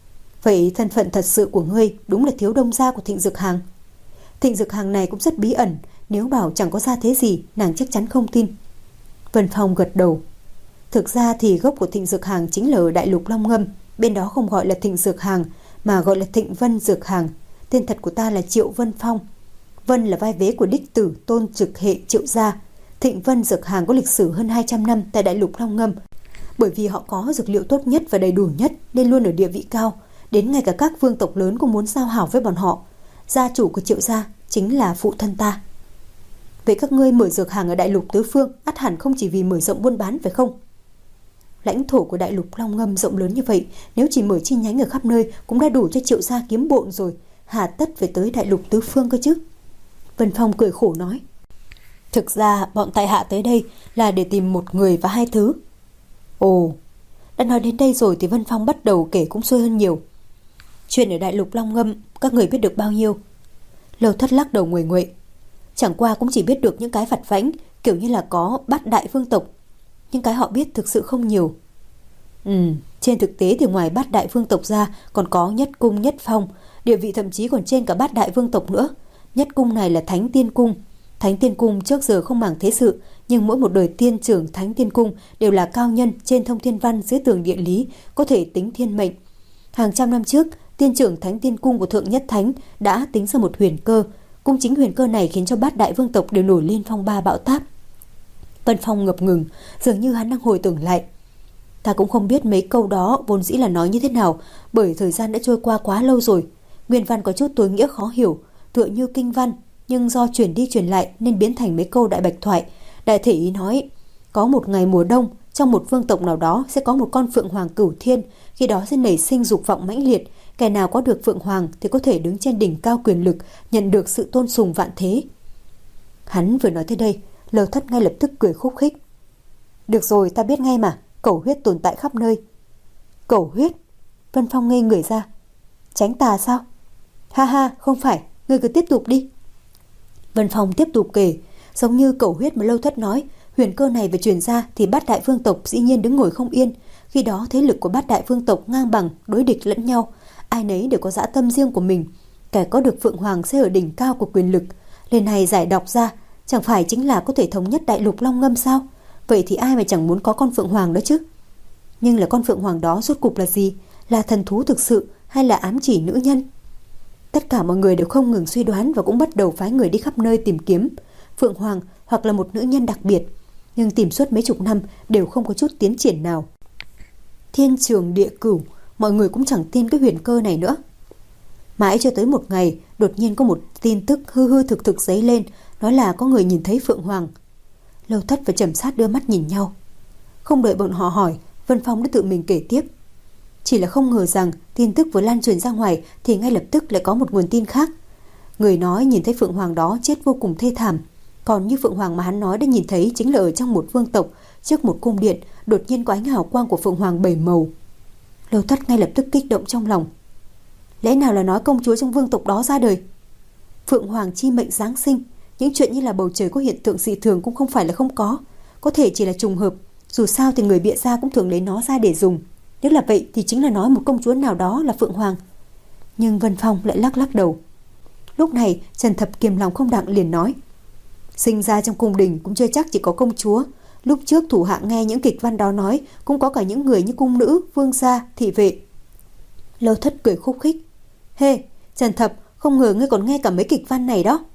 Vậy thân phận thật sự của ngươi đúng là thiếu đông gia của Thịnh Dực Hàng? Thịnh Dực Hàng này cũng rất bí ẩn, nếu bảo chẳng có gia thế gì, nàng chắc chắn không tin. Vân Phong gật đầu. Thực ra thì gốc của Thịnh Dực Hàng chính là ở Đại Lục Long Ngâm. Bên đó không gọi là Thịnh Dực Hàng, mà gọi là Thịnh Vân Dực Hàng. Tên thật của ta là Triệu Vân Phong. Vân là vai vế của đích tử tôn trực hệ Triệu gia. Thịnh Vân Dực Hàng có lịch sử hơn hai trăm năm tại Đại Lục Long Ngâm. Bởi vì họ có dược liệu tốt nhất và đầy đủ nhất nên luôn ở địa vị cao. Đến ngay cả các vương tộc lớn cũng muốn giao hảo với bọn họ. Gia chủ của Triệu gia chính là phụ thân ta. Vậy các ngươi mở dược hàng ở Đại Lục tứ phương ắt hẳn không chỉ vì mở rộng buôn bán phải không? Lãnh thổ của Đại Lục Long Ngâm rộng lớn như vậy, nếu chỉ mở chi nhánh ở khắp nơi cũng đã đủ cho Triệu gia kiếm bộn rồi, hà tất phải tới Đại Lục tứ phương cơ chứ? Vân Phong cười khổ nói. Thực ra bọn tại hạ tới đây là để tìm một người và hai thứ. Ồ, đã nói đến đây rồi thì Vân Phong bắt đầu kể cũng xuôi hơn nhiều. Chuyện ở Đại Lục Long Ngâm các người biết được bao nhiêu? Lâu Thất lắc đầu nguội nguội. Chẳng qua cũng chỉ biết được những cái vặt vãnh, kiểu như là có bát đại vương tộc. Nhưng cái họ biết thực sự không nhiều. Ừ, trên thực tế thì ngoài bát đại vương tộc ra còn có Nhất Cung Nhất Phong, địa vị thậm chí còn trên cả bát đại vương tộc nữa. Nhất Cung này là Thánh Tiên Cung. Thánh Tiên Cung trước giờ không màng thế sự, nhưng mỗi một đời tiên trưởng Thánh Tiên Cung đều là cao nhân trên thông thiên văn dưới tường địa lý, có thể tính thiên mệnh. Hàng trăm năm trước, tiên trưởng Thánh Tiên Cung của Thượng Nhất Thánh đã tính ra một huyền cơ. Cũng chính huyền cơ này khiến cho bát đại vương tộc đều nổi lên phong ba bão táp. Vân Phong ngập ngừng, dường như hắn đang hồi tưởng lại. Ta cũng không biết mấy câu đó vốn dĩ là nói như thế nào, bởi thời gian đã trôi qua quá lâu rồi. Nguyên văn có chút tối nghĩa khó hiểu, tựa như kinh văn, nhưng do chuyển đi chuyển lại nên biến thành mấy câu đại bạch thoại. Đại thể ý nói, có một ngày mùa đông, trong một vương tộc nào đó sẽ có một con phượng hoàng cửu thiên, khi đó sẽ nảy sinh dục vọng mãnh liệt. Kẻ nào có được phượng hoàng thì có thể đứng trên đỉnh cao quyền lực, nhận được sự tôn sùng vạn thế. Hắn vừa nói tới đây, Lâu Thất ngay lập tức cười khúc khích. Được rồi, ta biết ngay mà, cẩu huyết tồn tại khắp nơi. Cẩu huyết? Vân Phong ngây người ra. Tránh tà sao? Ha ha, không phải, ngươi cứ tiếp tục đi. Vân Phong tiếp tục kể, giống như cẩu huyết mà Lâu Thất nói, huyền cơ này về truyền ra thì bát đại vương tộc dĩ nhiên đứng ngồi không yên. Khi đó thế lực của bát đại vương tộc ngang bằng, đối địch lẫn nhau, ai nấy đều có dã tâm riêng của mình. Kẻ có được phượng hoàng sẽ ở đỉnh cao của quyền lực. Lần này giải đọc ra, chẳng phải chính là có thể thống nhất Đại Lục Long Ngâm sao? Vậy thì ai mà chẳng muốn có con phượng hoàng đó chứ. Nhưng là con phượng hoàng đó rốt cục là gì? Là thần thú thực sự hay là ám chỉ nữ nhân? Tất cả mọi người đều không ngừng suy đoán và cũng bắt đầu phái người đi khắp nơi tìm kiếm phượng hoàng hoặc là một nữ nhân đặc biệt. Nhưng tìm suốt mấy chục năm đều không có chút tiến triển nào. Thiên trường địa cửu, mọi người cũng chẳng tin cái huyền cơ này nữa. Mãi cho tới một ngày, đột nhiên có một tin tức hư hư thực thực dấy lên, nói là có người nhìn thấy phượng hoàng. Lâu Thất và Trầm Sát đưa mắt nhìn nhau. Không đợi bọn họ hỏi, Vân Phong đã tự mình kể tiếp. Chỉ là không ngờ rằng tin tức vừa lan truyền ra ngoài thì ngay lập tức lại có một nguồn tin khác. Người nói nhìn thấy phượng hoàng đó chết vô cùng thê thảm. Còn như phượng hoàng mà hắn nói đã nhìn thấy chính là ở trong một vương tộc, trước một cung điện, đột nhiên có ánh hào quang của phượng hoàng bảy màu. Lâu Thất ngay lập tức kích động trong lòng. Lẽ nào là nói công chúa trong vương tộc đó ra đời? Phượng hoàng chi mệnh giáng sinh, những chuyện như là bầu trời có hiện tượng dị thường cũng không phải là không có, có thể chỉ là trùng hợp. Dù sao thì người bịa ra cũng thường lấy nó ra để dùng. Nếu là vậy thì chính là nói một công chúa nào đó là phượng hoàng. Nhưng Vân Phong lại lắc lắc đầu. Lúc này Trần Thập kiềm lòng không đặng liền nói, sinh ra trong cung đình cũng chưa chắc chỉ có công chúa. Lúc trước thủ hạ nghe những kịch văn đó nói cũng có cả những người như cung nữ, vương gia, thị vệ. Lâu Thất cười khúc khích. Hê, hey, Trần Thập, không ngờ ngươi còn nghe cả mấy kịch văn này đó.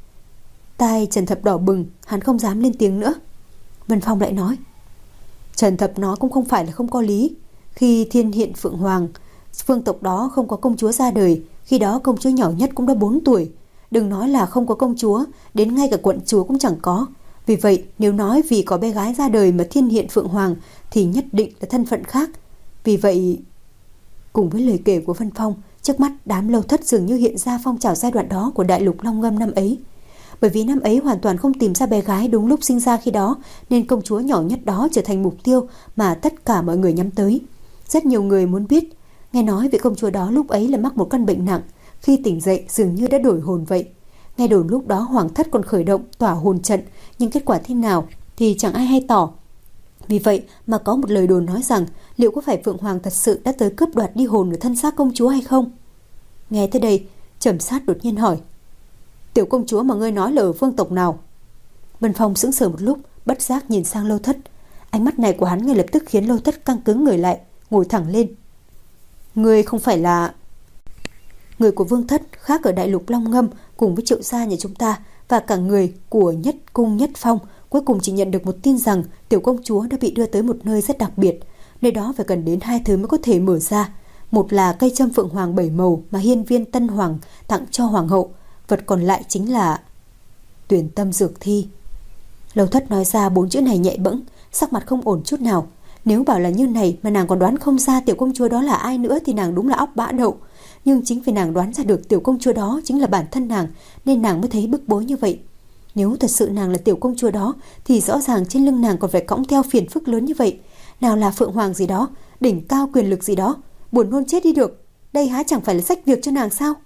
Tai Trần Thập đỏ bừng, hắn không dám lên tiếng nữa. Vân Phong lại nói, Trần Thập nói cũng không phải là không có lý. Khi thiên hiện phượng hoàng, vương tộc đó không có công chúa ra đời. Khi đó công chúa nhỏ nhất cũng đã bốn tuổi. Đừng nói là không có công chúa, đến ngay cả quận chúa cũng chẳng có. Vì vậy nếu nói vì có bé gái ra đời mà thiên hiện phượng hoàng thì nhất định là thân phận khác. Vì vậy, cùng với lời kể của Vân Phong, trước mắt đám Lâu Thất dường như hiện ra phong trào giai đoạn đó của đại lục Long Ngâm năm ấy. Bởi vì năm ấy hoàn toàn không tìm ra bé gái đúng lúc sinh ra khi đó, nên công chúa nhỏ nhất đó trở thành mục tiêu mà tất cả mọi người nhắm tới. Rất nhiều người muốn biết. Nghe nói vị công chúa đó lúc ấy là mắc một căn bệnh nặng, khi tỉnh dậy dường như đã đổi hồn vậy. Nghe đồn lúc đó Hoàng thất còn khởi động tỏa hồn trận, nhưng kết quả thế nào thì chẳng ai hay tỏ. Vì vậy mà có một lời đồn nói rằng liệu có phải Phượng Hoàng thật sự đã tới cướp đoạt đi hồn của thân xác công chúa hay không? Nghe tới đây, Trầm Sát đột nhiên hỏi, tiểu công chúa mà ngươi nói là ở vương tộc nào? Vân Phong sững sờ một lúc, bất giác nhìn sang Lâu Thất. Ánh mắt này của hắn ngay lập tức khiến Lâu Thất căng cứng người lại, ngồi thẳng lên. Ngươi không phải là... Người của vương thất khác ở đại lục Long Ngâm cùng với Triệu gia nhà chúng ta, và cả người của Nhất Cung Nhất Phong cuối cùng chỉ nhận được một tin rằng tiểu công chúa đã bị đưa tới một nơi rất đặc biệt. Nơi đó phải cần đến hai thứ mới có thể mở ra. Một là cây châm phượng hoàng bảy màu mà hiên viên Tân Hoàng tặng cho hoàng hậu. Vật còn lại chính là tuyển tâm dược thi. Lâu Thất nói ra bốn chữ này nhẹ bẫng, sắc mặt không ổn chút nào. Nếu bảo là như này mà nàng còn đoán không ra tiểu công chúa đó là ai nữa thì nàng đúng là óc bã đậu. Nhưng chính vì nàng đoán ra được tiểu công chúa đó chính là bản thân nàng, nên nàng mới thấy bức bối như vậy. Nếu thật sự nàng là tiểu công chúa đó thì rõ ràng trên lưng nàng còn phải cõng theo phiền phức lớn như vậy. Nào là phượng hoàng gì đó, đỉnh cao quyền lực gì đó, buồn nôn chết đi được. Đây há chẳng phải là sách việc cho nàng sao?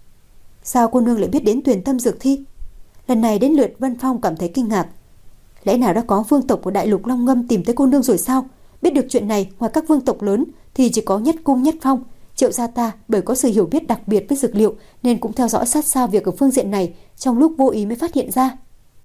Sao cô nương lại biết đến tuyển tâm dược thi? Lần này đến lượt Vân Phong cảm thấy kinh ngạc. Lẽ nào đã có vương tộc của đại lục Long Ngâm tìm tới cô nương rồi sao? Biết được chuyện này, ngoài các vương tộc lớn thì chỉ có Nhất Cung Nhất Phong. Triệu gia ta bởi có sự hiểu biết đặc biệt với dược liệu nên cũng theo dõi sát sao việc ở phương diện này, trong lúc vô ý mới phát hiện ra.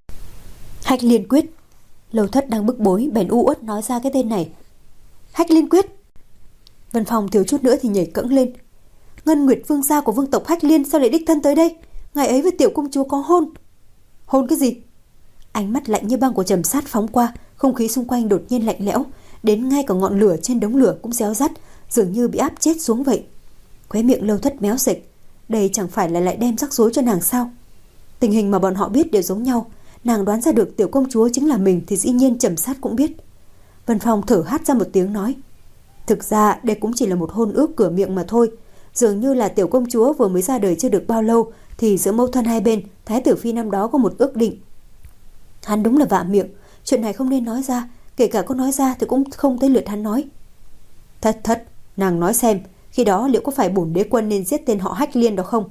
Hách Liên Quyết. Lâu Thất đang bức bối bèn u uất nói ra cái tên này. Hách Liên Quyết. Vân Phong thiếu chút nữa thì nhảy cẫng lên. Ngân Nguyệt vương gia của vương tộc Hách Liên sao lại đích thân tới đây? Ngày ấy với tiểu công chúa có hôn. Hôn cái gì? Ánh mắt lạnh như băng của Trầm Sát phóng qua, không khí xung quanh đột nhiên lạnh lẽo, đến ngay cả ngọn lửa trên đống lửa cũng réo rắt, dường như bị áp chết xuống vậy. Khóe miệng Lâu Thất méo sệch. Đây chẳng phải là lại đem rắc rối cho nàng sao? Tình hình mà bọn họ biết đều giống nhau. Nàng đoán ra được tiểu công chúa chính là mình thì dĩ nhiên Trầm Sát cũng biết. Vân Phong thở hắt ra một tiếng nói, thực ra đây cũng chỉ là một hôn ước cửa miệng mà thôi. Dường như là tiểu công chúa vừa mới ra đời chưa được bao lâu thì giữa mâu thuẫn hai bên, Thái tử phi năm đó có một ước định. Hắn đúng là vạ miệng, chuyện này không nên nói ra, kể cả có nói ra thì cũng không tới lượt hắn nói. Thất thất, nàng nói xem, khi đó liệu có phải bổn đế quân nên giết tên họ Hách Liên đó không?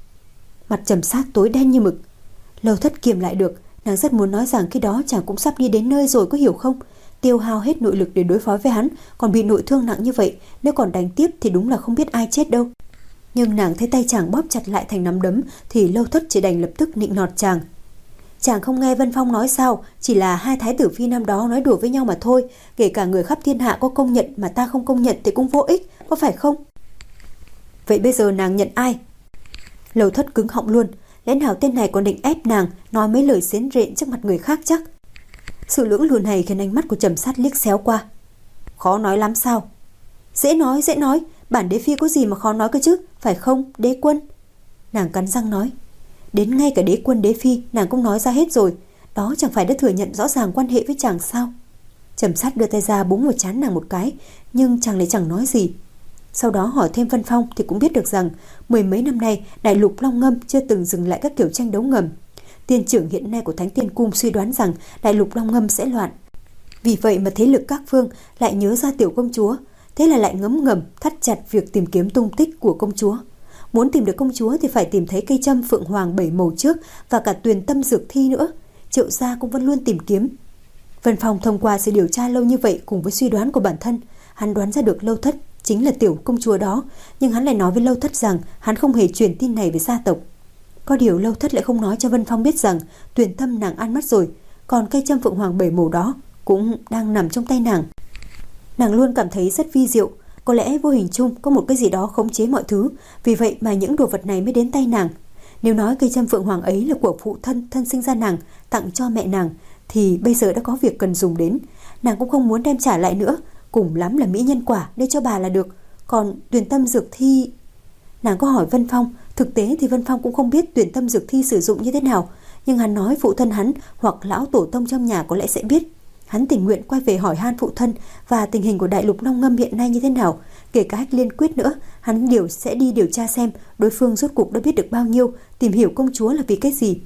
Mặt Trầm Sát tối đen như mực. Lâu Thất kiềm lại được, nàng rất muốn nói rằng khi đó chàng cũng sắp đi đến nơi rồi, có hiểu không? Tiêu hao hết nội lực để đối phó với hắn, còn bị nội thương nặng như vậy, nếu còn đánh tiếp thì đúng là không biết ai chết đâu. Nhưng nàng thấy tay chàng bóp chặt lại thành nắm đấm thì Lâu Thất chỉ đành lập tức nịnh nọt chàng. Chàng không nghe Vân Phong nói sao, chỉ là hai thái tử phi năm đó nói đùa với nhau mà thôi, kể cả người khắp thiên hạ có công nhận mà ta không công nhận thì cũng vô ích, có phải không? Vậy bây giờ nàng nhận ai? Lầu Thất cứng họng luôn, lẽ nào tên này còn định ép nàng nói mấy lời xến rện trước mặt người khác chắc? Sự lưỡng lự này khiến ánh mắt của Trầm Sát liếc xéo qua. Khó nói lắm sao? Dễ nói, dễ nói, bản đế phi có gì mà khó nói cơ chứ, phải không, đế quân? Nàng cắn răng nói. Đến ngay cả đế quân đế phi nàng cũng nói ra hết rồi, đó chẳng phải đã thừa nhận rõ ràng quan hệ với chàng sao? Trầm Sát đưa tay ra búng vào trán nàng một cái, nhưng chàng lại chẳng nói gì. Sau đó hỏi thêm Vân Phong thì cũng biết được rằng mười mấy năm nay đại lục Long Ngâm chưa từng dừng lại các kiểu tranh đấu ngầm. Tiên trưởng hiện nay của Thánh Tiên Cung suy đoán rằng đại lục Long Ngâm sẽ loạn. Vì vậy mà thế lực các phương lại nhớ ra tiểu công chúa, thế là lại ngấm ngầm thắt chặt việc tìm kiếm tung tích của công chúa. Muốn tìm được công chúa thì phải tìm thấy cây châm phượng hoàng bảy màu trước và cả tuyền tâm dược thi nữa. Triệu gia cũng vẫn luôn tìm kiếm. Vân Phong thông qua sự điều tra lâu như vậy cùng với suy đoán của bản thân, hắn đoán ra được Lâu Thất chính là tiểu công chúa đó, nhưng hắn lại nói với Lâu Thất rằng hắn không hề truyền tin này với gia tộc. Có điều Lâu Thất lại không nói cho Vân Phong biết rằng tuyền tâm nàng ăn mất rồi, còn cây châm phượng hoàng bảy màu đó cũng đang nằm trong tay nàng. Nàng luôn cảm thấy rất vi diệu, có lẽ vô hình chung có một cái gì đó khống chế mọi thứ, vì vậy mà những đồ vật này mới đến tay nàng. Nếu nói cây châm phượng hoàng ấy là của phụ thân thân sinh ra nàng, tặng cho mẹ nàng, thì bây giờ đã có việc cần dùng đến. Nàng cũng không muốn đem trả lại nữa, cùng lắm là mỹ nhân quả để cho bà là được. Còn tuyền tâm dược thi... Nàng có hỏi Vân Phong, thực tế thì Vân Phong cũng không biết tuyền tâm dược thi sử dụng như thế nào, nhưng hắn nói phụ thân hắn hoặc lão tổ tông trong nhà có lẽ sẽ biết. Hắn tình nguyện quay về hỏi han phụ thân và tình hình của đại lục Long Ngâm hiện nay như thế nào, kể cả Hách Liên Quyết nữa, hắn đều sẽ đi điều tra xem đối phương rốt cuộc đã biết được bao nhiêu, tìm hiểu công chúa là vì cái gì.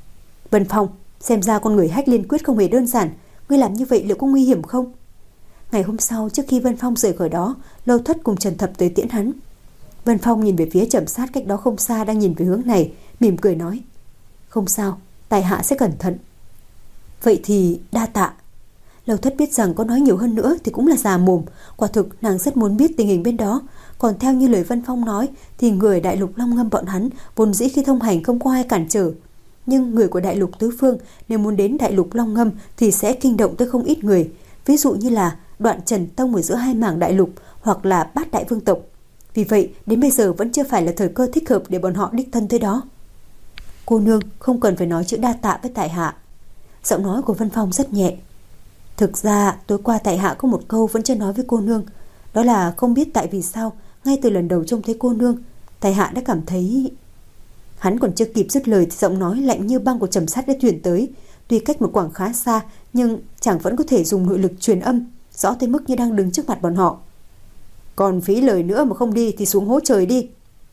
Vân Phong, xem ra con người Hách Liên Quyết không hề đơn giản, ngươi làm như vậy liệu có nguy hiểm không? Ngày hôm sau, trước khi Vân Phong rời khỏi đó, Lâu Thất cùng Trần Thập tới tiễn hắn. Vân Phong nhìn về phía Trầm Sát cách đó không xa đang nhìn về hướng này, mỉm cười nói: Không sao, tài hạ sẽ cẩn thận. Vậy thì đa tạ. Lâu Thất biết rằng có nói nhiều hơn nữa thì cũng là già mồm, quả thực nàng rất muốn biết tình hình bên đó. Còn theo như lời Vân Phong nói thì người đại lục Long Ngâm bọn hắn vốn dĩ khi thông hành không có ai cản trở, nhưng người của đại lục tứ phương nếu muốn đến đại lục Long Ngâm thì sẽ kinh động tới không ít người, ví dụ như là Đoạn Trần Tông ở giữa hai mảng đại lục hoặc là Bát Đại Vương tộc. Vì vậy đến bây giờ vẫn chưa phải là thời cơ thích hợp để bọn họ đích thân tới đó. Cô nương không cần phải nói chữ đa tạ với tại hạ. Giọng nói của Vân Phong rất nhẹ. Thực ra tối qua tại hạ có một câu vẫn chưa nói với cô nương, đó là không biết tại vì sao ngay từ lần đầu trông thấy cô nương, tại hạ đã cảm thấy... Hắn còn chưa kịp dứt lời thì giọng nói lạnh như băng của Trầm Sát đã truyền tới. Tuy cách một quãng khá xa nhưng chàng vẫn có thể dùng nội lực truyền âm, rõ tới mức như đang đứng trước mặt bọn họ. Còn phí lời nữa mà không đi thì xuống hố trời đi.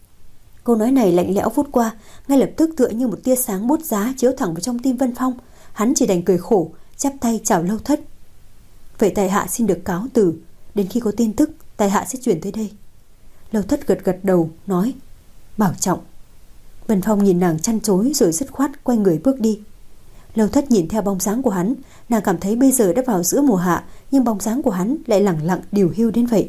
Câu nói này lạnh lẽo vút qua, ngay lập tức tựa như một tia sáng bút giá chiếu thẳng vào trong tim Vân Phong. Hắn chỉ đành cười khổ, chắp tay chào Lâu Thất. Vậy tài hạ xin được cáo từ, đến khi có tin tức tài hạ sẽ chuyển tới đây. Lâu Thất gật gật đầu nói: Bảo trọng. Vân Phong nhìn nàng chăn chối rồi dứt khoát quay người bước đi. Lâu Thất nhìn theo bóng dáng của hắn, nàng cảm thấy bây giờ đã vào giữa mùa hạ, nhưng bóng dáng của hắn lại lẳng lặng điều hưu đến vậy.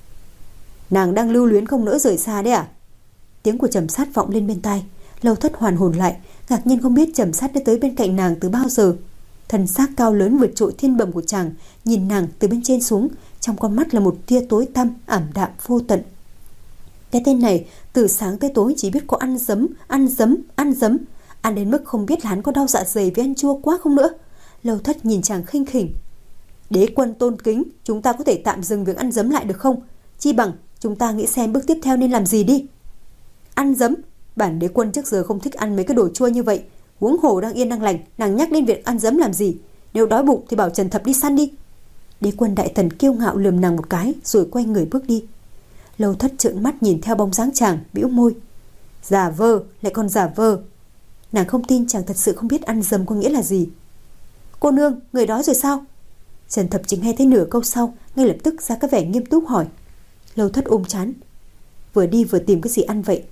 Nàng đang lưu luyến không nỡ rời xa đấy à? Tiếng của Trầm Sát vọng lên bên tai. Lâu Thất hoàn hồn lại, ngạc nhiên không biết Trầm Sát đã tới bên cạnh nàng từ bao giờ. Thần xác cao lớn vượt trội thiên bẩm của chàng nhìn nàng từ bên trên xuống, trong con mắt là một tia tối tăm ảm đạm vô tận. Cái tên này từ sáng tới tối chỉ biết có ăn dấm, ăn dấm, ăn dấm, ăn đến mức không biết là hắn có đau dạ dày vì ăn chua quá không nữa. Lâu Thất nhìn chàng khinh khỉnh. Đế quân tôn kính, chúng ta có thể tạm dừng việc ăn dấm lại được không? Chi bằng chúng ta nghĩ xem bước tiếp theo nên làm gì đi. Ăn dấm? Bản đế quân trước giờ không thích ăn mấy cái đồ chua như vậy. Huống hồ đang yên đang lành, nàng nhắc đến việc ăn dấm làm gì? Nếu đói bụng thì bảo Trần Thập đi săn đi. Đế quân đại thần kiêu ngạo lườm nàng một cái rồi quay người bước đi. Lâu Thất trợn mắt nhìn theo bóng dáng chàng, bĩu môi. Giả vờ, lại còn giả vờ. Nàng không tin chàng thật sự không biết ăn dấm có nghĩa là gì. Cô nương, người đói rồi sao? Trần Thập chỉ nghe thấy nửa câu sau, ngay lập tức ra cái vẻ nghiêm túc hỏi. Lâu Thất ôm chán. Vừa đi vừa tìm cái gì ăn vậy?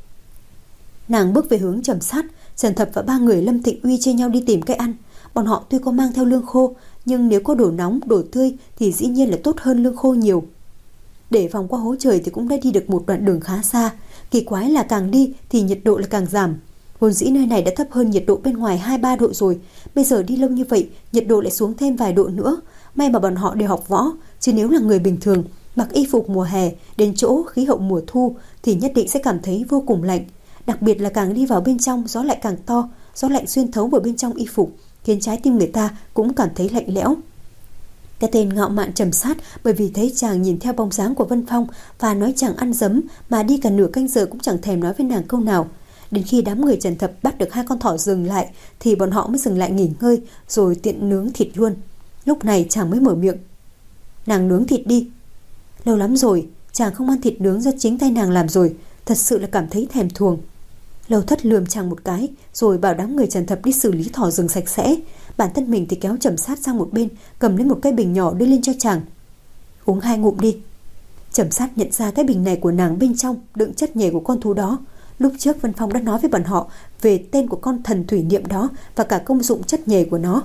Nàng bước về hướng Trầm Sát. Trần Thập và ba người Lâm Tịnh Uy chia nhau đi tìm cái ăn. Bọn họ tuy có mang theo lương khô, nhưng nếu có đồ nóng, đồ tươi thì dĩ nhiên là tốt hơn lương khô nhiều. Để vòng qua hố trời thì cũng đã đi được một đoạn đường khá xa. Kỳ quái là càng đi thì nhiệt độ là càng giảm. Vốn dĩ nơi này đã thấp hơn nhiệt độ bên ngoài hai ba độ rồi, bây giờ đi lâu như vậy, nhiệt độ lại xuống thêm vài độ nữa. May mà bọn họ đều học võ, chứ nếu là người bình thường, mặc y phục mùa hè, đến chỗ khí hậu mùa thu thì nhất định sẽ cảm thấy vô cùng lạnh. Đặc biệt là càng đi vào bên trong, gió lại càng to, gió lạnh xuyên thấu vào bên trong y phục, khiến trái tim người ta cũng cảm thấy lạnh lẽo. Cái tên ngạo mạn Trầm Sát bởi vì thấy chàng nhìn theo bóng dáng của Vân Phong và nói chàng ăn dấm mà đi cả nửa canh giờ cũng chẳng thèm nói với nàng câu nào. Đến khi đám người Trần Thập bắt được hai con thỏ dừng lại thì bọn họ mới dừng lại nghỉ ngơi rồi tiện nướng thịt luôn. Lúc này chàng mới mở miệng. Nàng nướng thịt đi. Lâu lắm rồi chàng không ăn thịt nướng do chính tay nàng làm rồi, thật sự là cảm thấy thèm thuồng. Lâu Thất lườm chàng một cái rồi bảo đám người Trần Thập đi xử lý thỏ rừng sạch sẽ. Bản thân mình thì kéo Trầm Sát sang một bên, cầm lấy một cái bình nhỏ đưa lên cho chàng. Uống hai ngụm đi. Trầm Sát nhận ra cái bình này của nàng bên trong đựng chất nhầy của con thú đó. Lúc trước Vân Phong đã nói với bọn họ về tên của con thần thủy niệm đó và cả công dụng chất nhầy của nó.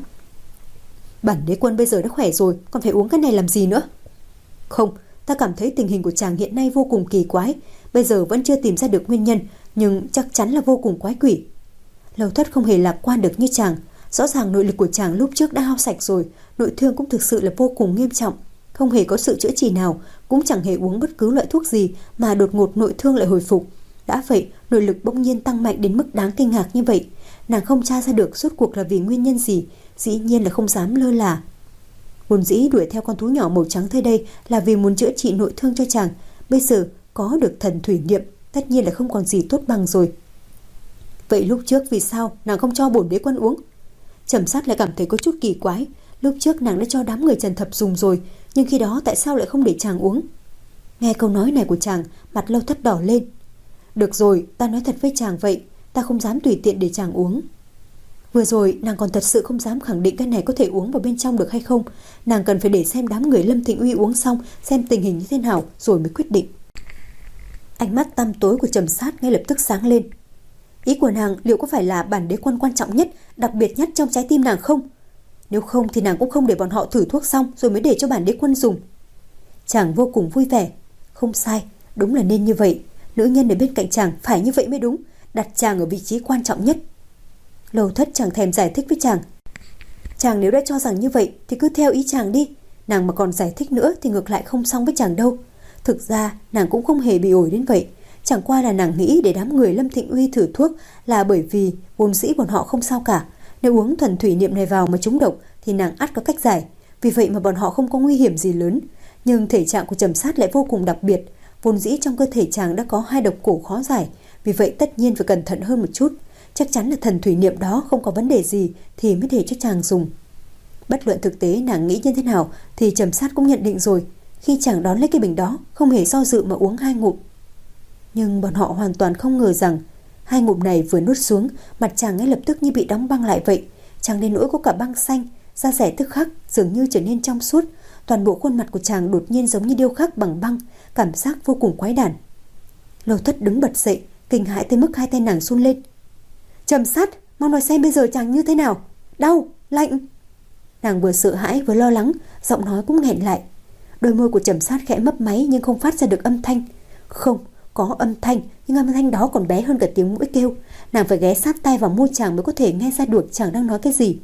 Bản đế quân bây giờ đã khỏe rồi, còn phải uống cái này làm gì nữa? Không, ta cảm thấy tình hình của chàng hiện nay vô cùng kỳ quái. Bây giờ vẫn chưa tìm ra được nguyên nhân, nhưng chắc chắn là vô cùng quái quỷ. Lâu Thất không hề lạc quan được như chàng. Rõ ràng nội lực của chàng lúc trước đã hao sạch rồi, nội thương cũng thực sự là vô cùng nghiêm trọng, không hề có sự chữa trị nào, cũng chẳng hề uống bất cứ loại thuốc gì mà đột ngột nội thương lại hồi phục. Đã vậy, nội lực bỗng nhiên tăng mạnh đến mức đáng kinh ngạc như vậy. Nàng không tra ra được rốt cuộc là vì nguyên nhân gì, dĩ nhiên là không dám lơ là. Vốn dĩ đuổi theo con thú nhỏ màu trắng tới đây là vì muốn chữa trị nội thương cho chàng, bây giờ có được thần thủy niệm, tất nhiên là không còn gì tốt bằng rồi. Vậy lúc trước vì sao nàng không cho bổn đế quân uống? Trầm Sát lại cảm thấy có chút kỳ quái. Lúc trước nàng đã cho đám người Trần Thập dùng rồi, nhưng khi đó tại sao lại không để chàng uống? Nghe câu nói này của chàng, mặt Lâu Thất đỏ lên. Được rồi, ta nói thật với chàng vậy, ta không dám tùy tiện để chàng uống. Vừa rồi nàng còn thật sự không dám khẳng định cái này có thể uống vào bên trong được hay không. Nàng cần phải để xem đám người Lâm Thịnh Uy uống xong, xem tình hình như thế nào rồi mới quyết định. Ánh mắt tăm tối của Trầm Sát ngay lập tức sáng lên. Ý của nàng liệu có phải là bản đế quân quan trọng nhất, đặc biệt nhất trong trái tim nàng không? Nếu không thì nàng cũng không để bọn họ thử thuốc xong rồi mới để cho bản đế quân dùng. Chàng vô cùng vui vẻ. Không sai, đúng là nên như vậy. Nữ nhân ở bên cạnh chàng phải như vậy mới đúng, đặt chàng ở vị trí quan trọng nhất. Lâu Thất chẳng thèm giải thích với chàng. Chàng nếu đã cho rằng như vậy thì cứ theo ý chàng đi. Nàng mà còn giải thích nữa thì ngược lại không xong với chàng đâu. Thực ra nàng cũng không hề bị ổi đến vậy. Chẳng qua là nàng nghĩ để đám người Lâm Thịnh Uy thử thuốc là bởi vì vốn dĩ bọn họ không sao cả. Nếu uống thần thủy niệm này vào mà trúng độc thì nàng ắt có cách giải. Vì vậy mà bọn họ không có nguy hiểm gì lớn. Nhưng thể trạng của Trầm Sát lại vô cùng đặc biệt. Vốn dĩ trong cơ thể chàng đã có hai độc cổ khó giải. Vì vậy tất nhiên phải cẩn thận hơn một chút. Chắc chắn là thần thủy niệm đó không có vấn đề gì thì mới để cho chàng dùng. Bất luận thực tế nàng nghĩ như thế nào thì Trầm Sát cũng nhận định rồi. Khi chàng đón lấy cái bình đó, không hề do dự mà uống hai ngụm. Nhưng bọn họ hoàn toàn không ngờ rằng hai ngụm này vừa nuốt xuống, mặt chàng ngay lập tức như bị đóng băng lại vậy. Chàng đến nỗi có cả băng xanh, da rẻ tức khắc dường như trở nên trong suốt. Toàn bộ khuôn mặt của chàng đột nhiên giống như điêu khắc bằng băng, cảm giác vô cùng quái đản. Lâu Thất đứng bật dậy, kinh hãi tới mức hai tay nàng run lên. Trầm Sát, mau nói xem bây giờ chàng như thế nào? Đau, lạnh. Nàng vừa sợ hãi vừa lo lắng, giọng nói cũng nghẹn lại. Đôi môi của Trầm Sát khẽ mấp máy nhưng không phát ra được âm thanh. Không, có âm thanh, nhưng âm thanh đó còn bé hơn cả tiếng mũi kêu. Nàng phải ghé sát tai vào môi chàng mới có thể nghe ra được chàng đang nói cái gì.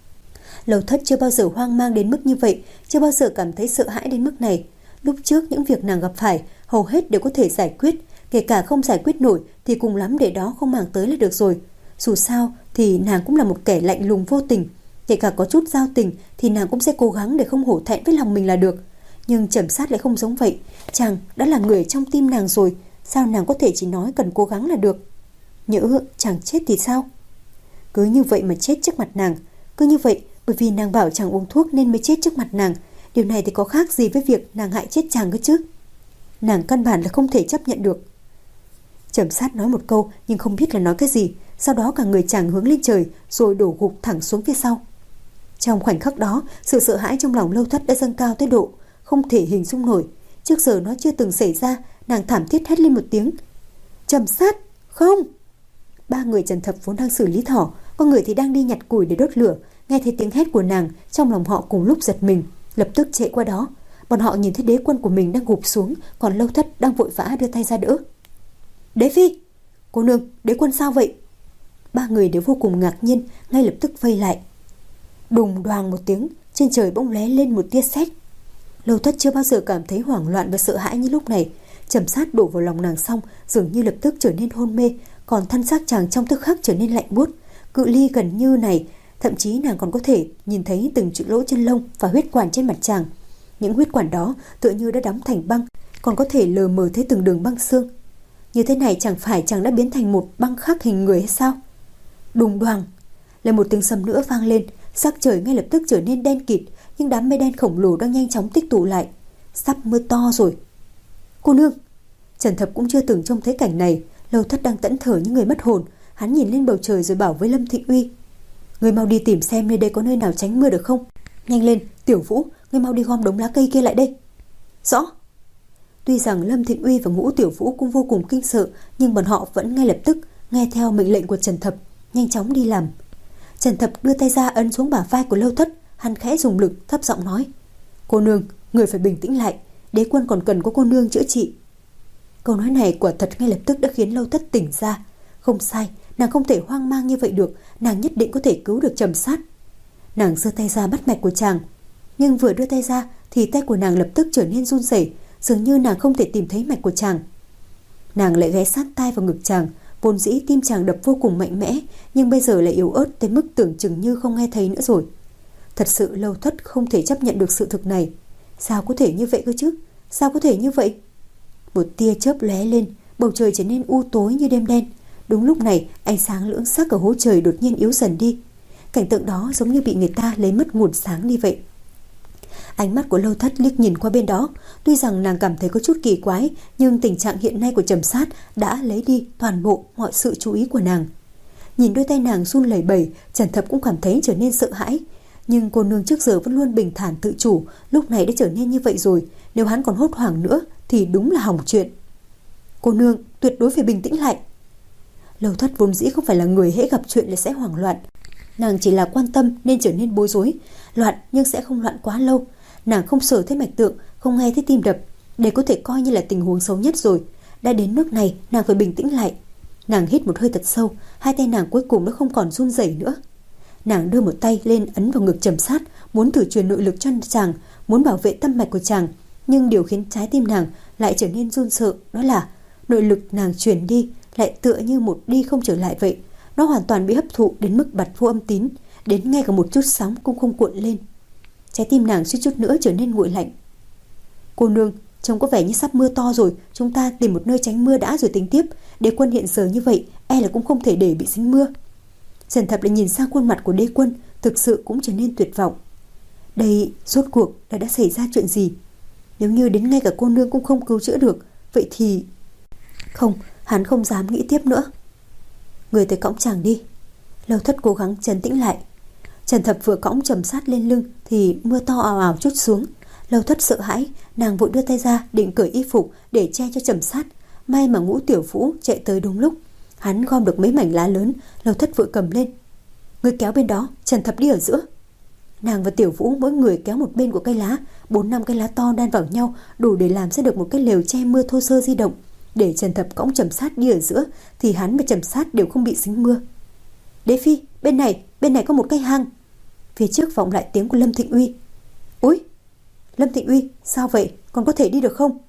Lâu Thất chưa bao giờ hoang mang đến mức như vậy, chưa bao giờ cảm thấy sợ hãi đến mức này. Lúc trước những việc nàng gặp phải hầu hết đều có thể giải quyết, kể cả không giải quyết nổi thì cùng lắm để đó không màng tới là được rồi. Dù sao thì nàng cũng là một kẻ lạnh lùng vô tình, kể cả có chút giao tình thì nàng cũng sẽ cố gắng để không hổ thẹn với lòng mình là được. Nhưng Trầm Sát lại không giống vậy, chàng đã là người trong tim nàng rồi, sao nàng có thể chỉ nói cần cố gắng là được? Nhỡ chàng chết thì sao? Cứ như vậy mà chết trước mặt nàng, cứ như vậy bởi vì nàng bảo chàng uống thuốc nên mới chết trước mặt nàng. Điều này thì có khác gì với việc nàng hại chết chàng cơ chứ? Nàng căn bản là không thể chấp nhận được. Trầm Sát nói một câu nhưng không biết là nói cái gì. Sau đó cả người chàng hướng lên trời rồi đổ gục thẳng xuống phía sau. Trong khoảnh khắc đó, sự sợ hãi trong lòng Lâu Thất đã dâng cao tới độ không thể hình dung nổi. Trước giờ nó chưa từng xảy ra. Nàng thảm thiết hét lên một tiếng. Trầm Sát, không! Ba người Trần Thập vốn đang xử lý thỏ, có người thì đang đi nhặt củi để đốt lửa. Nghe thấy tiếng hét của nàng, trong lòng họ cùng lúc giật mình, lập tức chạy qua đó. Bọn họ nhìn thấy đế quân của mình đang gục xuống, còn Lâu Thất đang vội vã đưa tay ra đỡ. Đế phi! Cô nương, đế quân sao vậy? Ba người đều vô cùng ngạc nhiên, ngay lập tức vây lại. Đùng đoàng một tiếng, trên trời bỗng lóe lên một tia sét. Lâu Thất chưa bao giờ cảm thấy hoảng loạn và sợ hãi như lúc này. Trầm Sát đổ vào lòng nàng xong, dường như lập tức trở nên hôn mê, còn thân xác chàng trong tức khắc trở nên lạnh buốt. Cự ly gần như này, thậm chí nàng còn có thể nhìn thấy từng chữ lỗ chân lông và huyết quản trên mặt chàng. Những huyết quản đó tựa như đã đóng thành băng, còn có thể lờ mờ thấy từng đường băng xương. Như thế này chẳng phải chàng đã biến thành một băng khắc hình người hay sao? Đùng đoàng, lại một tiếng sấm nữa vang lên, sắc trời ngay lập tức trở nên đen kịt, nhưng đám mây đen khổng lồ đang nhanh chóng tích tụ lại. Sắp mưa to rồi. Cô nương! Trần Thập cũng chưa từng trông thấy cảnh này. Lâu Thất đang tẫn thở như người mất hồn. Hắn nhìn lên bầu trời rồi bảo với Lâm Thịnh Uy: Ngươi mau đi tìm xem nơi đây có nơi nào tránh mưa được không? Nhanh lên, Tiểu Vũ, ngươi mau đi gom đống lá cây kia lại đây. Rõ. Tuy rằng Lâm Thịnh Uy và Ngũ Tiểu Vũ cũng vô cùng kinh sợ, nhưng bọn họ vẫn ngay lập tức nghe theo mệnh lệnh của Trần Thập, nhanh chóng đi làm. Trần Thập đưa tay ra ấn xuống bả vai của Lâu Thất, hắn khẽ dùng lực, thấp giọng nói: Cô nương, người phải bình tĩnh lại, đế quân còn cần có cô nương chữa trị. Câu nói này quả thật ngay lập tức đã khiến Lâu Thất tỉnh ra. Không sai, nàng không thể hoang mang như vậy được, nàng nhất định có thể cứu được Trầm Sát. Nàng giơ tay ra bắt mạch của chàng, nhưng vừa đưa tay ra thì tay của nàng lập tức trở nên run rẩy, dường như nàng không thể tìm thấy mạch của chàng. Nàng lại ghé sát tai vào ngực chàng, vốn dĩ tim chàng đập vô cùng mạnh mẽ, nhưng bây giờ lại yếu ớt tới mức tưởng chừng như không nghe thấy nữa rồi. Thật sự Lâu Thất không thể chấp nhận được sự thực này. Sao có thể như vậy cơ chứ? Sao có thể như vậy? Một tia chớp lóe lên, bầu trời trở nên u tối như đêm đen. Đúng lúc này, ánh sáng lưỡng sắc ở hố trời đột nhiên yếu dần đi. Cảnh tượng đó giống như bị người ta lấy mất nguồn sáng đi vậy. Ánh mắt của Lâu Thất liếc nhìn qua bên đó. Tuy rằng nàng cảm thấy có chút kỳ quái, nhưng tình trạng hiện nay của Trầm Sát đã lấy đi toàn bộ mọi sự chú ý của nàng. Nhìn đôi tay nàng run lẩy bẩy, Trần Thập cũng cảm thấy trở nên sợ hãi. Nhưng cô nương trước giờ vẫn luôn bình thản tự chủ, lúc này đã trở nên như vậy rồi. Nếu hắn còn hốt hoảng nữa thì đúng là hỏng chuyện. Cô nương tuyệt đối phải bình tĩnh lại. Lâu Thất vốn dĩ không phải là người hễ gặp chuyện là sẽ hoảng loạn. Nàng chỉ là quan tâm nên trở nên bối rối. Loạn nhưng sẽ không loạn quá lâu. Nàng không sờ thấy mạch tượng, không nghe thấy tim đập. Đây có thể coi như là tình huống xấu nhất rồi. Đã đến nước này, nàng phải bình tĩnh lại. Nàng hít một hơi thật sâu, hai tay nàng cuối cùng nó không còn run rẩy nữa. Nàng đưa một tay lên ấn vào ngực Trầm Sát, muốn thử truyền nội lực cho chàng, muốn bảo vệ tâm mạch của chàng. Nhưng điều khiến trái tim nàng lại trở nên run sợ, đó là nội lực nàng truyền đi lại tựa như một đi không trở lại vậy. Nó hoàn toàn bị hấp thụ đến mức bật vô âm tín, đến ngay cả một chút sóng cũng không cuộn lên. Trái tim nàng suýt chút nữa trở nên nguội lạnh. Cô nương, trông có vẻ như sắp mưa to rồi, chúng ta tìm một nơi tránh mưa đã rồi tính tiếp. Đế quân hiện giờ như vậy, e là cũng không thể để bị dính mưa. Trần Thập lại nhìn sang khuôn mặt của đế quân, thực sự cũng trở nên tuyệt vọng. Đây rốt cuộc là đã xảy ra chuyện gì? Nếu như đến ngay cả cô nương cũng không cứu chữa được, vậy thì... Không, hắn không dám nghĩ tiếp nữa. Người tới cõng chàng đi. Lâu Thất cố gắng trấn tĩnh lại. Trần Thập vừa cõng Trầm Sát lên lưng thì mưa to ào ào trút xuống. Lâu Thất sợ hãi, nàng vội đưa tay ra định cởi y phục để che cho Trầm Sát. May mà Ngũ Tiểu Vũ chạy tới đúng lúc. Hắn gom được mấy mảnh lá lớn, Lâu Thất vội cầm lên. Người kéo bên đó, Trần Thập đi ở giữa. Nàng và Tiểu Vũ mỗi người kéo một bên của cây lá, bốn năm cây lá to đan vào nhau đủ để làm ra được một cái lều che mưa thô sơ di động. Để Trần Thập cõng Trầm Sát đi ở giữa thì hắn và Trầm Sát đều không bị dính mưa. Đế phi, bên này, bên này có một cái hang. Phía trước vọng lại tiếng của Lâm Thịnh Uy. Ôi, Lâm Thịnh Uy, sao vậy, còn có thể đi được không?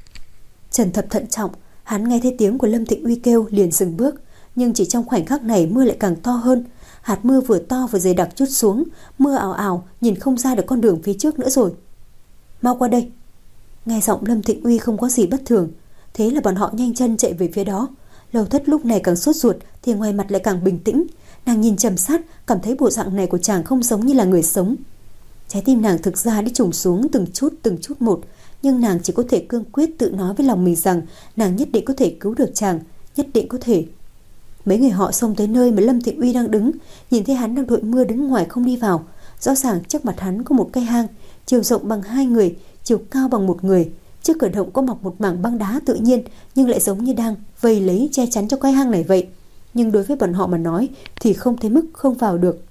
Trần Thập thận trọng, hắn nghe thấy tiếng của Lâm Thịnh Uy kêu liền dừng bước. Nhưng chỉ trong khoảnh khắc này mưa lại càng to hơn. Hạt mưa vừa to vừa dày đặc trút xuống, mưa ảo ảo, nhìn không ra được con đường phía trước nữa rồi. Mau qua đây. Nghe giọng Lâm Thịnh Uy không có gì bất thường, thế là bọn họ nhanh chân chạy về phía đó. Lâu Thất lúc này càng sốt ruột thì ngoài mặt lại càng bình tĩnh. Nàng nhìn Trầm Sát, cảm thấy bộ dạng này của chàng không giống như là người sống. Trái tim nàng thực ra đi trùng xuống từng chút từng chút một, nhưng nàng chỉ có thể cương quyết tự nói với lòng mình rằng nàng nhất định có thể cứu được chàng, nhất định có thể. Mấy người họ xông tới nơi mà Lâm Thịnh Uy đang đứng, nhìn thấy hắn đang đội mưa đứng ngoài không đi vào. Rõ ràng trước mặt hắn có một cái hang, chiều rộng bằng hai người, chiều cao bằng một người. Trước cửa động có mọc một mảng băng đá tự nhiên, nhưng lại giống như đang vây lấy che chắn cho cái hang này vậy. Nhưng đối với bọn họ mà nói thì không thấy mức không vào được.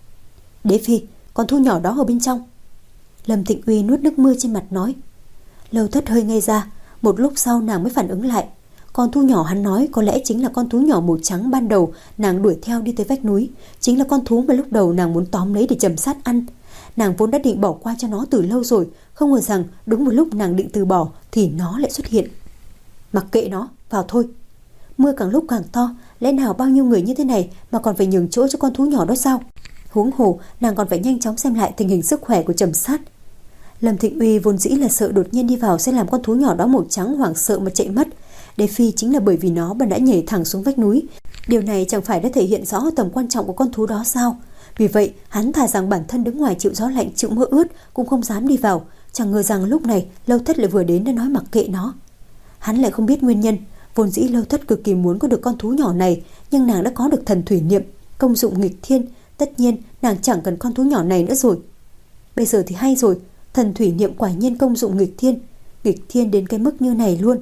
Đế phi, con thu nhỏ đó ở bên trong. Lâm Thịnh Uy nuốt nước mưa trên mặt nói. Lâu Thất hơi ngây ra, một lúc sau nàng mới phản ứng lại. Con thú nhỏ hắn nói có lẽ chính là con thú nhỏ màu trắng ban đầu nàng đuổi theo đi tới vách núi, chính là con thú mà lúc đầu nàng muốn tóm lấy để chầm sát ăn. Nàng vốn đã định bỏ qua cho nó từ lâu rồi, không ngờ rằng đúng một lúc nàng định từ bỏ thì nó lại xuất hiện. Mặc kệ nó, vào thôi. Mưa càng lúc càng to, lẽ nào bao nhiêu người như thế này mà còn phải nhường chỗ cho con thú nhỏ đó sao? Huống hồ nàng còn phải nhanh chóng xem lại tình hình sức khỏe của Trầm Sát. Lâm Thịnh Uy vốn dĩ là sợ đột nhiên đi vào sẽ làm con thú nhỏ đó màu trắng hoảng sợ mà chạy mất. Đề phi chính là bởi vì nó mà đã nhảy thẳng xuống vách núi. Điều này chẳng phải đã thể hiện rõ tầm quan trọng của con thú đó sao? Vì vậy hắn thà rằng bản thân đứng ngoài chịu gió lạnh chịu mưa ướt cũng không dám đi vào. Chẳng ngờ rằng lúc này Lâu Thất lại vừa đến đã nói mặc kệ nó. Hắn lại không biết nguyên nhân. Vốn dĩ Lâu Thất cực kỳ muốn có được con thú nhỏ này, nhưng nàng đã có được thần thủy niệm, công dụng nghịch thiên. Tất nhiên nàng chẳng cần con thú nhỏ này nữa rồi. Bây giờ thì hay rồi, thần thủy niệm quả nhiên công dụng nghịch thiên, nghịch thiên đến cái mức như này luôn.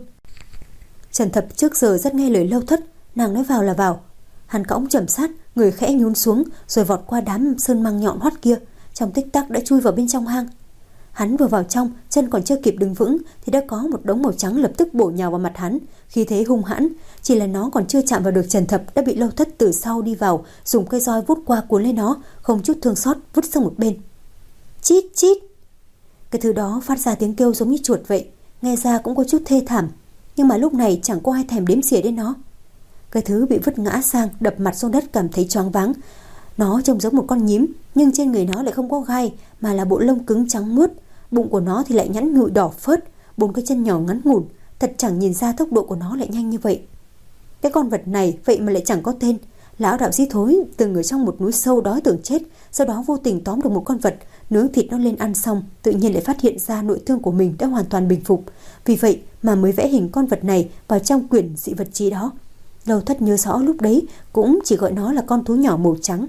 Trần Thập trước giờ rất nghe lời Lâu Thất, nàng nói vào là vào. Hắn cõng Trầm Sát, người khẽ nhún xuống rồi vọt qua đám sơn măng nhọn hoắt kia, trong tích tắc đã chui vào bên trong hang. Hắn vừa vào trong, chân còn chưa kịp đứng vững thì đã có một đống màu trắng lập tức bổ nhào vào mặt hắn, khí thế hung hãn. Chỉ là nó còn chưa chạm vào được Trần Thập đã bị Lâu Thất từ sau đi vào, dùng cây roi vút qua cuốn lấy nó, không chút thương xót vứt sang một bên. Chít chít. Cái thứ đó phát ra tiếng kêu giống như chuột vậy, nghe ra cũng có chút thê thảm, nhưng mà lúc này chẳng có ai thèm đếm xỉa đến nó. Cái thứ bị vứt ngã sang đập mặt xuống đất cảm thấy choáng váng. Nó trông giống một con nhím, nhưng trên người nó lại không có gai mà là bộ lông cứng trắng mướt. Bụng của nó thì lại nhẵn nhụi đỏ phớt, bốn cái chân nhỏ ngắn ngủn, thật chẳng nhìn ra tốc độ của nó lại nhanh như vậy. Cái con vật này vậy mà lại chẳng có tên. Lão đạo sĩ Thối từng ở trong một núi sâu đói tưởng chết, sau đó vô tình tóm được một con vật, nướng thịt nó lên ăn xong, tự nhiên lại phát hiện ra nội thương của mình đã hoàn toàn bình phục. Vì vậy mà mới vẽ hình con vật này vào trong quyển dị vật chí đó. Lâu Thất nhớ rõ lúc đấy cũng chỉ gọi nó là con thú nhỏ màu trắng.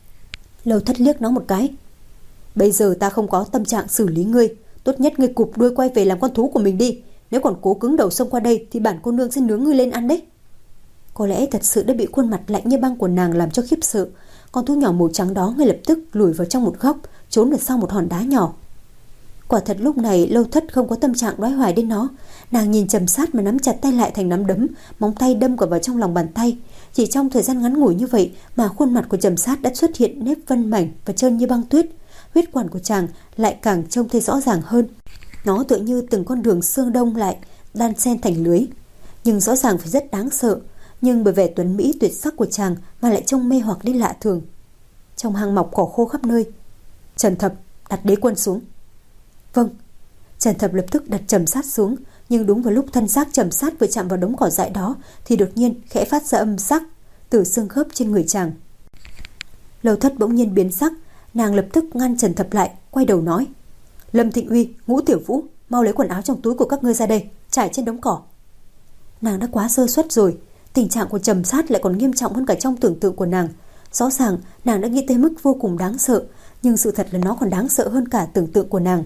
Lâu Thất liếc nó một cái. Bây giờ ta không có tâm trạng xử lý ngươi, tốt nhất ngươi cụp đuôi quay về làm con thú của mình đi. Nếu còn cố cứng đầu xông qua đây thì bản cô nương sẽ nướng ngươi lên ăn đấy. Có lẽ thật sự đã bị khuôn mặt lạnh như băng của nàng làm cho khiếp sợ. Con thú nhỏ màu trắng đó ngay lập tức lùi vào trong một góc, trốn ở sau một hòn đá nhỏ. Quả thật lúc này Lâu Thất không có tâm trạng đoái hoài đến nó. Nàng nhìn Trầm Sát mà nắm chặt tay lại thành nắm đấm, móng tay đâm cả vào trong lòng bàn tay. Chỉ trong thời gian ngắn ngủi như vậy mà khuôn mặt của Trầm Sát đã xuất hiện nếp vân mảnh và trơn như băng tuyết. Huyết quản của chàng lại càng trông thấy rõ ràng hơn. Nó tựa như từng con đường xương đông lại đan xen thành lưới, nhưng rõ ràng phải rất đáng sợ. Nhưng bởi vẻ tuấn mỹ tuyệt sắc của chàng mà lại trông mê hoặc đến lạ thường. Trong hang mọc cỏ khô khắp nơi. Trần Thập, đặt đế quân xuống. Vâng. Trần Thập lập tức đặt Trầm Sát xuống, nhưng đúng vào lúc thân xác Trầm Sát vừa chạm vào đống cỏ dại đó thì đột nhiên khẽ phát ra âm sắc từ xương khớp trên người chàng. Lâu Thất bỗng nhiên biến sắc, nàng lập tức ngăn Trần Thập lại, quay đầu nói: Lâm Thịnh Uy, Ngũ Tiểu Vũ, mau lấy quần áo trong túi của các ngươi ra đây, trải trên đống cỏ. Nàng đã quá sơ suất rồi, tình trạng của Trầm Sát lại còn nghiêm trọng hơn cả trong tưởng tượng của nàng. Rõ ràng nàng đã nghĩ tới mức vô cùng đáng sợ, nhưng sự thật là nó còn đáng sợ hơn cả tưởng tượng của nàng.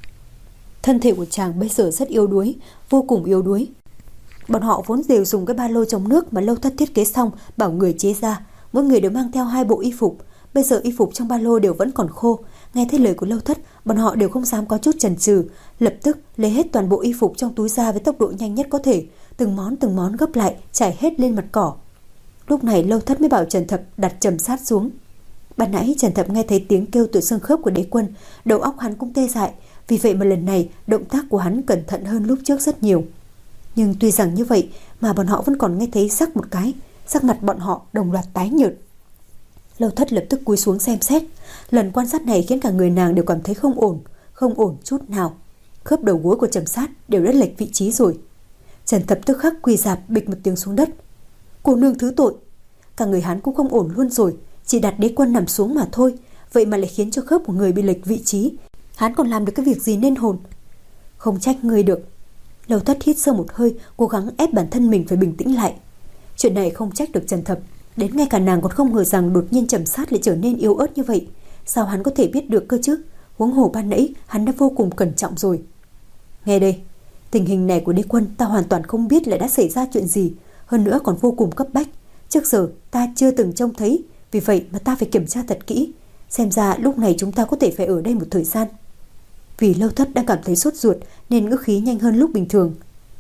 Thân thể của chàng bây giờ rất yếu đuối, vô cùng yếu đuối. Bọn họ vốn đều dùng cái ba lô chống nước mà Lâu Thất thiết kế xong bảo người chế ra, mỗi người đều mang theo hai bộ y phục. Bây giờ y phục trong ba lô đều vẫn còn khô. Nghe thấy lời của Lâu Thất, bọn họ đều không dám có chút chần chừ, lập tức lấy hết toàn bộ y phục trong túi ra với tốc độ nhanh nhất có thể, từng món từng món gấp lại trải hết lên mặt cỏ. Lúc này Lâu Thất mới bảo Trần Thập đặt Trầm Sát xuống. Ban nãy Trần Thập nghe thấy tiếng kêu từ xương khớp của đế quân, đầu óc hắn cũng tê dại, vì vậy mà lần này động tác của hắn cẩn thận hơn lúc trước rất nhiều. Nhưng tuy rằng như vậy mà bọn họ vẫn còn nghe thấy sắc một cái, sắc mặt bọn họ đồng loạt tái nhợt. Lâu Thất lập tức cúi xuống xem xét. Lần quan sát này khiến cả người nàng đều cảm thấy không ổn, không ổn chút nào. Khớp đầu gối của Trầm Sát đều đã lệch vị trí rồi. Trần Thập tức khắc quỳ rạp bịch một tiếng xuống đất. Cô nương thứ tội. Cả người hắn cũng không ổn luôn rồi, chỉ đặt đế quân nằm xuống mà thôi, vậy mà lại khiến cho khớp của người bị lệch vị trí. Hắn còn làm được cái việc gì nên hồn? Không trách ngươi được. Lâu Thất hít sâu một hơi, cố gắng ép bản thân mình phải bình tĩnh lại. Chuyện này không trách được Trần Thập, đến ngay cả nàng còn không ngờ rằng đột nhiên Trầm Sát lại trở nên yếu ớt như vậy. Sao hắn có thể biết được cơ chứ? Huống hồ ban nãy hắn đã vô cùng cẩn trọng rồi. Nghe đây, tình hình này của đế quân ta hoàn toàn không biết lại đã xảy ra chuyện gì, hơn nữa còn vô cùng cấp bách. Trước giờ ta chưa từng trông thấy, vì vậy mà ta phải kiểm tra thật kỹ. Xem ra lúc này chúng ta có thể phải ở đây một thời gian. Vì Lâu Thất đang cảm thấy sốt ruột nên ngữ khí nhanh hơn lúc bình thường.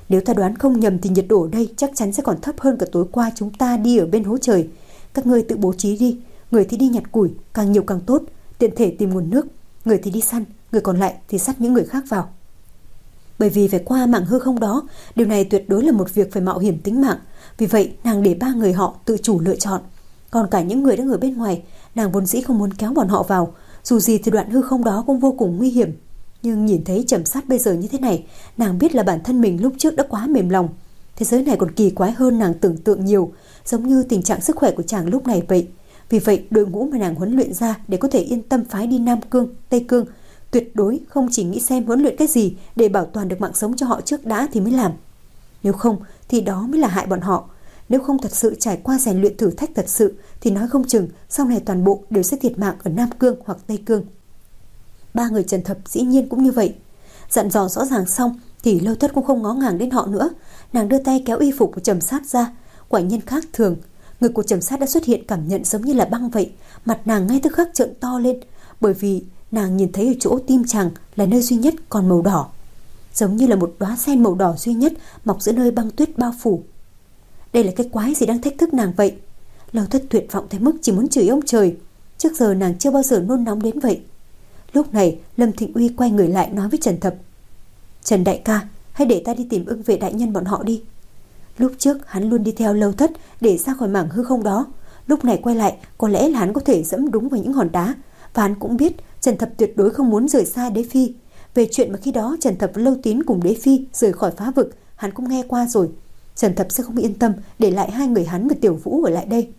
Nếu ta đoán không nhầm thì nhiệt độ ở đây chắc chắn sẽ còn thấp hơn cả tối qua chúng ta đi ở bên hố trời. Các ngươi tự bố trí đi, người thì đi nhặt củi, càng nhiều càng tốt, tiện thể tìm nguồn nước. Người thì đi săn, người còn lại thì dắt những người khác vào. Bởi vì phải qua mảng hư không đó, điều này tuyệt đối là một việc phải mạo hiểm tính mạng. Vì vậy nàng để ba người họ tự chủ lựa chọn. Còn cả những người đang ở bên ngoài, nàng vốn dĩ không muốn kéo bọn họ vào. Dù gì thì đoạn hư không đó cũng vô cùng nguy hiểm. Nhưng nhìn thấy Trầm Sát bây giờ như thế này, nàng biết là bản thân mình lúc trước đã quá mềm lòng. Thế giới này còn kỳ quái hơn nàng tưởng tượng nhiều, giống như tình trạng sức khỏe của chàng lúc này vậy. Vì vậy đội ngũ mà nàng huấn luyện ra để có thể yên tâm phái đi Nam Cương, Tây Cương, tuyệt đối không chỉ nghĩ xem huấn luyện cái gì để bảo toàn được mạng sống cho họ trước đã thì mới làm. Nếu không thì đó mới là hại bọn họ. Nếu không thật sự trải qua rèn luyện thử thách thật sự thì nói không chừng sau này toàn bộ đều sẽ thiệt mạng ở Nam Cương hoặc Tây Cương. Ba người Trần Thập dĩ nhiên cũng như vậy. Dặn dò rõ ràng xong thì Lâu Thất cũng không ngó ngàng đến họ nữa. Nàng đưa tay kéo y phục của Trầm Sát ra. Quả nhiên khác thường, người của Trầm Sát đã xuất hiện cảm nhận giống như là băng vậy. Mặt nàng ngay tức khắc trợn to lên, bởi vì nàng nhìn thấy ở chỗ tim chàng là nơi duy nhất còn màu đỏ, giống như là một đóa sen màu đỏ duy nhất mọc giữa nơi băng tuyết bao phủ. Đây là cái quái gì đang thách thức nàng vậy? Lâu Thất tuyệt vọng tới mức chỉ muốn chửi ông trời. Trước giờ nàng chưa bao giờ nôn nóng đến vậy. Lúc này Lâm Thịnh Uy quay người lại nói với Trần Thập: Trần đại ca, hãy để ta đi tìm Ưng Vệ đại nhân bọn họ đi. Lúc trước hắn luôn đi theo Lâu Thất để ra khỏi mảng hư không đó. Lúc này quay lại có lẽ là hắn có thể dẫm đúng vào những hòn đá. Và hắn cũng biết Trần Thập tuyệt đối không muốn rời xa Đế Phi. Về chuyện mà khi đó Trần Thập và Lâu Tín cùng Đế Phi rời khỏi phá vực, hắn cũng nghe qua rồi. Trần Thập sẽ không yên tâm để lại hai người hắn và Tiểu Vũ ở lại đây.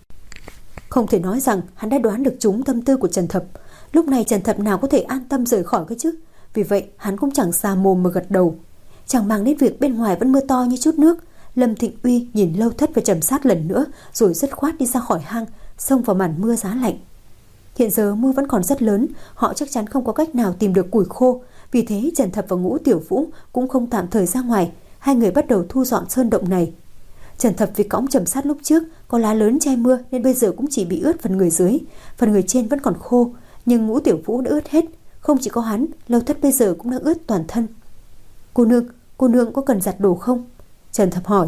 Không thể nói rằng hắn đã đoán được trúng tâm tư của Trần Thập. Lúc này Trần Thập nào có thể an tâm rời khỏi cơ chứ. Vì vậy hắn cũng chẳng xà mồm mà gật đầu. Chẳng mang đến việc bên ngoài vẫn mưa to như chút nước. Lâm Thịnh Uy nhìn Lâu Thất và Trầm Sát lần nữa, rồi dứt khoát đi ra khỏi hang, xông vào màn mưa giá lạnh. Hiện giờ mưa vẫn còn rất lớn, họ chắc chắn không có cách nào tìm được củi khô. Vì thế Trần Thập và Ngũ Tiểu Vũ cũng không tạm thời ra ngoài. Hai người bắt đầu thu dọn sơn động này. Trần Thập vì cõng Trầm Sát lúc trước có lá lớn che mưa nên bây giờ cũng chỉ bị ướt phần người dưới, phần người trên vẫn còn khô. Nhưng Ngũ Tiểu Vũ đã ướt hết. Không chỉ có hắn, Lâu Thất bây giờ cũng đã ướt toàn thân. Cô nương, cô nương có cần giặt đồ không? Trần Thập hỏi.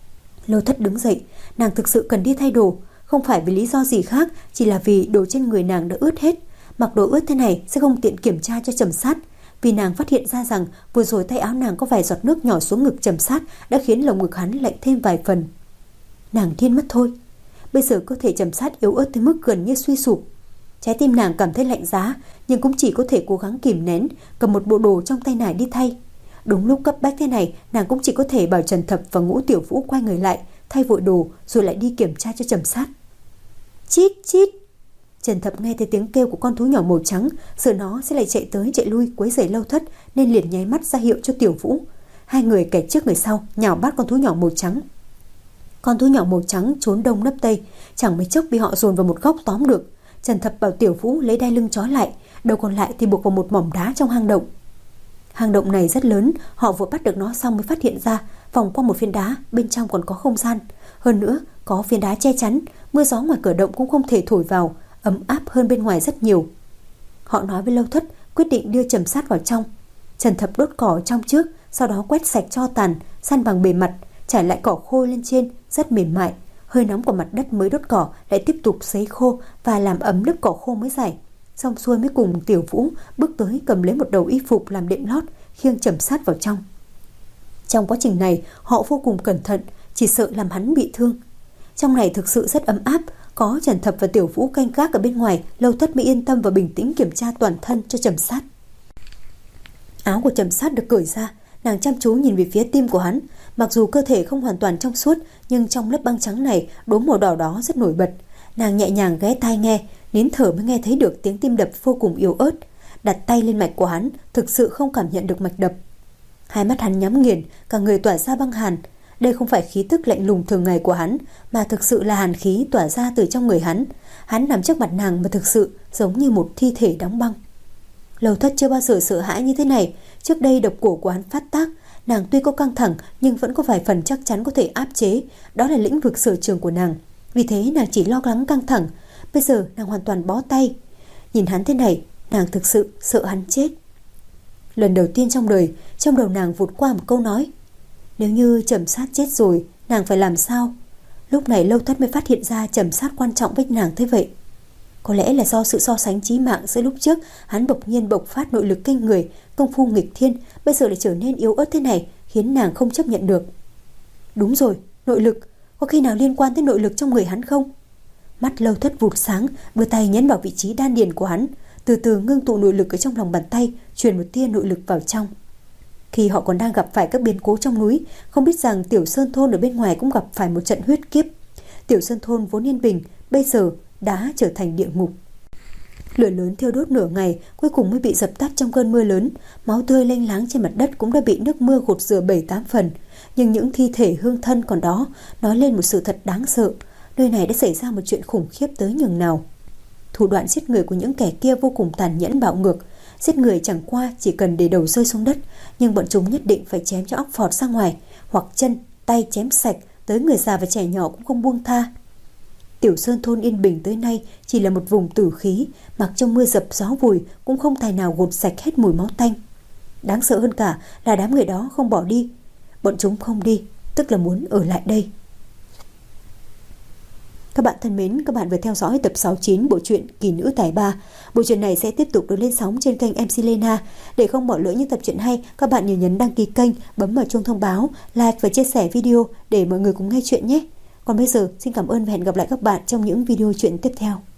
Lâu Thất đứng dậy, nàng thực sự cần đi thay đồ. Không phải vì lý do gì khác, chỉ là vì đồ trên người nàng đã ướt hết. Mặc đồ ướt thế này sẽ không tiện kiểm tra cho Trầm Sát. Vì nàng phát hiện ra rằng vừa rồi tay áo nàng có vài giọt nước nhỏ xuống ngực Trầm Sát đã khiến lồng ngực hắn lạnh thêm vài phần. Nàng điên mất thôi. Bây giờ cơ thể Trầm Sát yếu ớt tới mức gần như suy sụp. Trái tim nàng cảm thấy lạnh giá, nhưng cũng chỉ có thể cố gắng kìm nén, cầm một bộ đồ trong tay nàng đi thay. Đúng lúc cấp bách thế này, nàng cũng chỉ có thể bảo Trần Thập và Ngũ Tiểu Vũ quay người lại, thay vội đồ rồi lại đi kiểm tra cho Trầm Sát. Chít chít. Trần Thập nghe thấy tiếng kêu của con thú nhỏ màu trắng, sợ nó sẽ lại chạy tới chạy lui quấy rầy Lâu Thất nên liền nháy mắt ra hiệu cho Tiểu Vũ. Hai người kẻ trước người sau nhào bắt con thú nhỏ màu trắng. Con thú nhỏ màu trắng trốn đông nấp tây, chẳng mấy chốc bị họ dồn vào một góc tóm được. Trần Thập bảo Tiểu Vũ lấy đai lưng trói lại, đầu còn lại thì buộc vào một mỏm đá trong hang động. Hang động này rất lớn, họ vừa bắt được nó xong mới phát hiện ra, vòng qua một phiến đá, bên trong còn có không gian. Hơn nữa, có phiến đá che chắn, mưa gió ngoài cửa động cũng không thể thổi vào, ấm áp hơn bên ngoài rất nhiều. Họ nói với Lâu Thất, quyết định đưa Trầm Sát vào trong. Trần Thập đốt cỏ trong trước, sau đó quét sạch tro tàn, săn bằng bề mặt, trải lại cỏ khô lên trên, rất mềm mại. Hơi nóng của mặt đất mới đốt cỏ lại tiếp tục sấy khô và làm ấm lớp cỏ khô mới dày. Xong xuôi mới cùng Tiểu Vũ bước tới cầm lấy một đầu y phục làm đệm lót, khiêng Trầm Sát vào trong. Trong quá trình này họ vô cùng cẩn thận, chỉ sợ làm hắn bị thương. Trong này thực sự rất ấm áp, có Trần Thập và Tiểu Vũ canh gác ở bên ngoài, Lâu Thất mới yên tâm và bình tĩnh kiểm tra toàn thân cho Trầm Sát. Áo của Trầm Sát được cởi ra, nàng chăm chú nhìn về phía tim của hắn. Mặc dù cơ thể không hoàn toàn trong suốt, nhưng trong lớp băng trắng này đốm màu đỏ đó rất nổi bật. Nàng nhẹ nhàng ghé tai nghe, nín thở mới nghe thấy được tiếng tim đập vô cùng yếu ớt. Đặt tay lên mạch của hắn, thực sự không cảm nhận được mạch đập. Hai mắt hắn nhắm nghiền, cả người tỏa ra băng hàn. Đây không phải khí tức lạnh lùng thường ngày của hắn, mà thực sự là hàn khí tỏa ra từ trong người hắn. Hắn nằm trước mặt nàng mà thực sự giống như một thi thể đóng băng. Lâu Thất chưa bao giờ sợ hãi như thế này. Trước đây độc cổ của hắn phát tác, nàng tuy có căng thẳng nhưng vẫn có vài phần chắc chắn có thể áp chế. Đó là lĩnh vực sở trường của nàng. Vì thế nàng chỉ lo lắng căng thẳng. Bây giờ nàng hoàn toàn bó tay. Nhìn hắn thế này, nàng thực sự sợ hắn chết. Lần đầu tiên trong đời, trong đầu nàng vụt qua một câu nói: Nếu như Trầm Sát chết rồi, nàng phải làm sao? Lúc này Lâu Thất mới phát hiện ra Trầm Sát quan trọng với nàng thế vậy. Có lẽ là do sự so sánh chí mạng giữa lúc trước hắn bỗng nhiên bộc phát nội lực kinh người, công phu nghịch thiên, bây giờ lại trở nên yếu ớt thế này, khiến nàng không chấp nhận được. Đúng rồi, nội lực, có khi nào liên quan tới nội lực trong người hắn không? Mắt Lâu Thất vụt sáng, đưa tay nhấn vào vị trí đan điền của hắn, từ từ ngưng tụ nội lực ở trong lòng bàn tay, truyền một tia nội lực vào trong. Khi họ còn đang gặp phải các biến cố trong núi, không biết rằng Tiểu Sơn Thôn ở bên ngoài cũng gặp phải một trận huyết kiếp. Tiểu Sơn Thôn vốn yên bình, bây giờ đã trở thành địa ngục. Lửa lớn thiêu đốt nửa ngày, cuối cùng mới bị dập tắt trong cơn mưa lớn. Máu tươi lênh láng trên mặt đất cũng đã bị nước mưa gột rửa bảy tám phần. Nhưng những thi thể hương thân còn đó nói lên một sự thật đáng sợ. Nơi này đã xảy ra một chuyện khủng khiếp tới nhường nào. Thủ đoạn giết người của những kẻ kia vô cùng tàn nhẫn bạo ngược. Giết người chẳng qua chỉ cần để đầu rơi xuống đất, nhưng bọn chúng nhất định phải chém cho óc phọt ra ngoài, hoặc chân, tay chém sạch, tới người già và trẻ nhỏ cũng không buông tha. Tiểu Sơn Thôn yên bình tới nay chỉ là một vùng tử khí, mặc trong mưa dập gió vùi cũng không tài nào gột sạch hết mùi máu tanh. Đáng sợ hơn cả là đám người đó không bỏ đi. Bọn chúng không đi, tức là muốn ở lại đây. Các bạn thân mến, các bạn vừa theo dõi tập sáu mươi chín bộ truyện Kỳ Nữ Tài Ba. Bộ truyện này sẽ tiếp tục được lên sóng trên kênh em xê Lena. Để không bỏ lỡ những tập truyện hay, các bạn nhớ nhấn đăng ký kênh, bấm vào chuông thông báo, like và chia sẻ video để mọi người cùng nghe chuyện nhé. Còn bây giờ, xin cảm ơn và hẹn gặp lại các bạn trong những video truyện tiếp theo.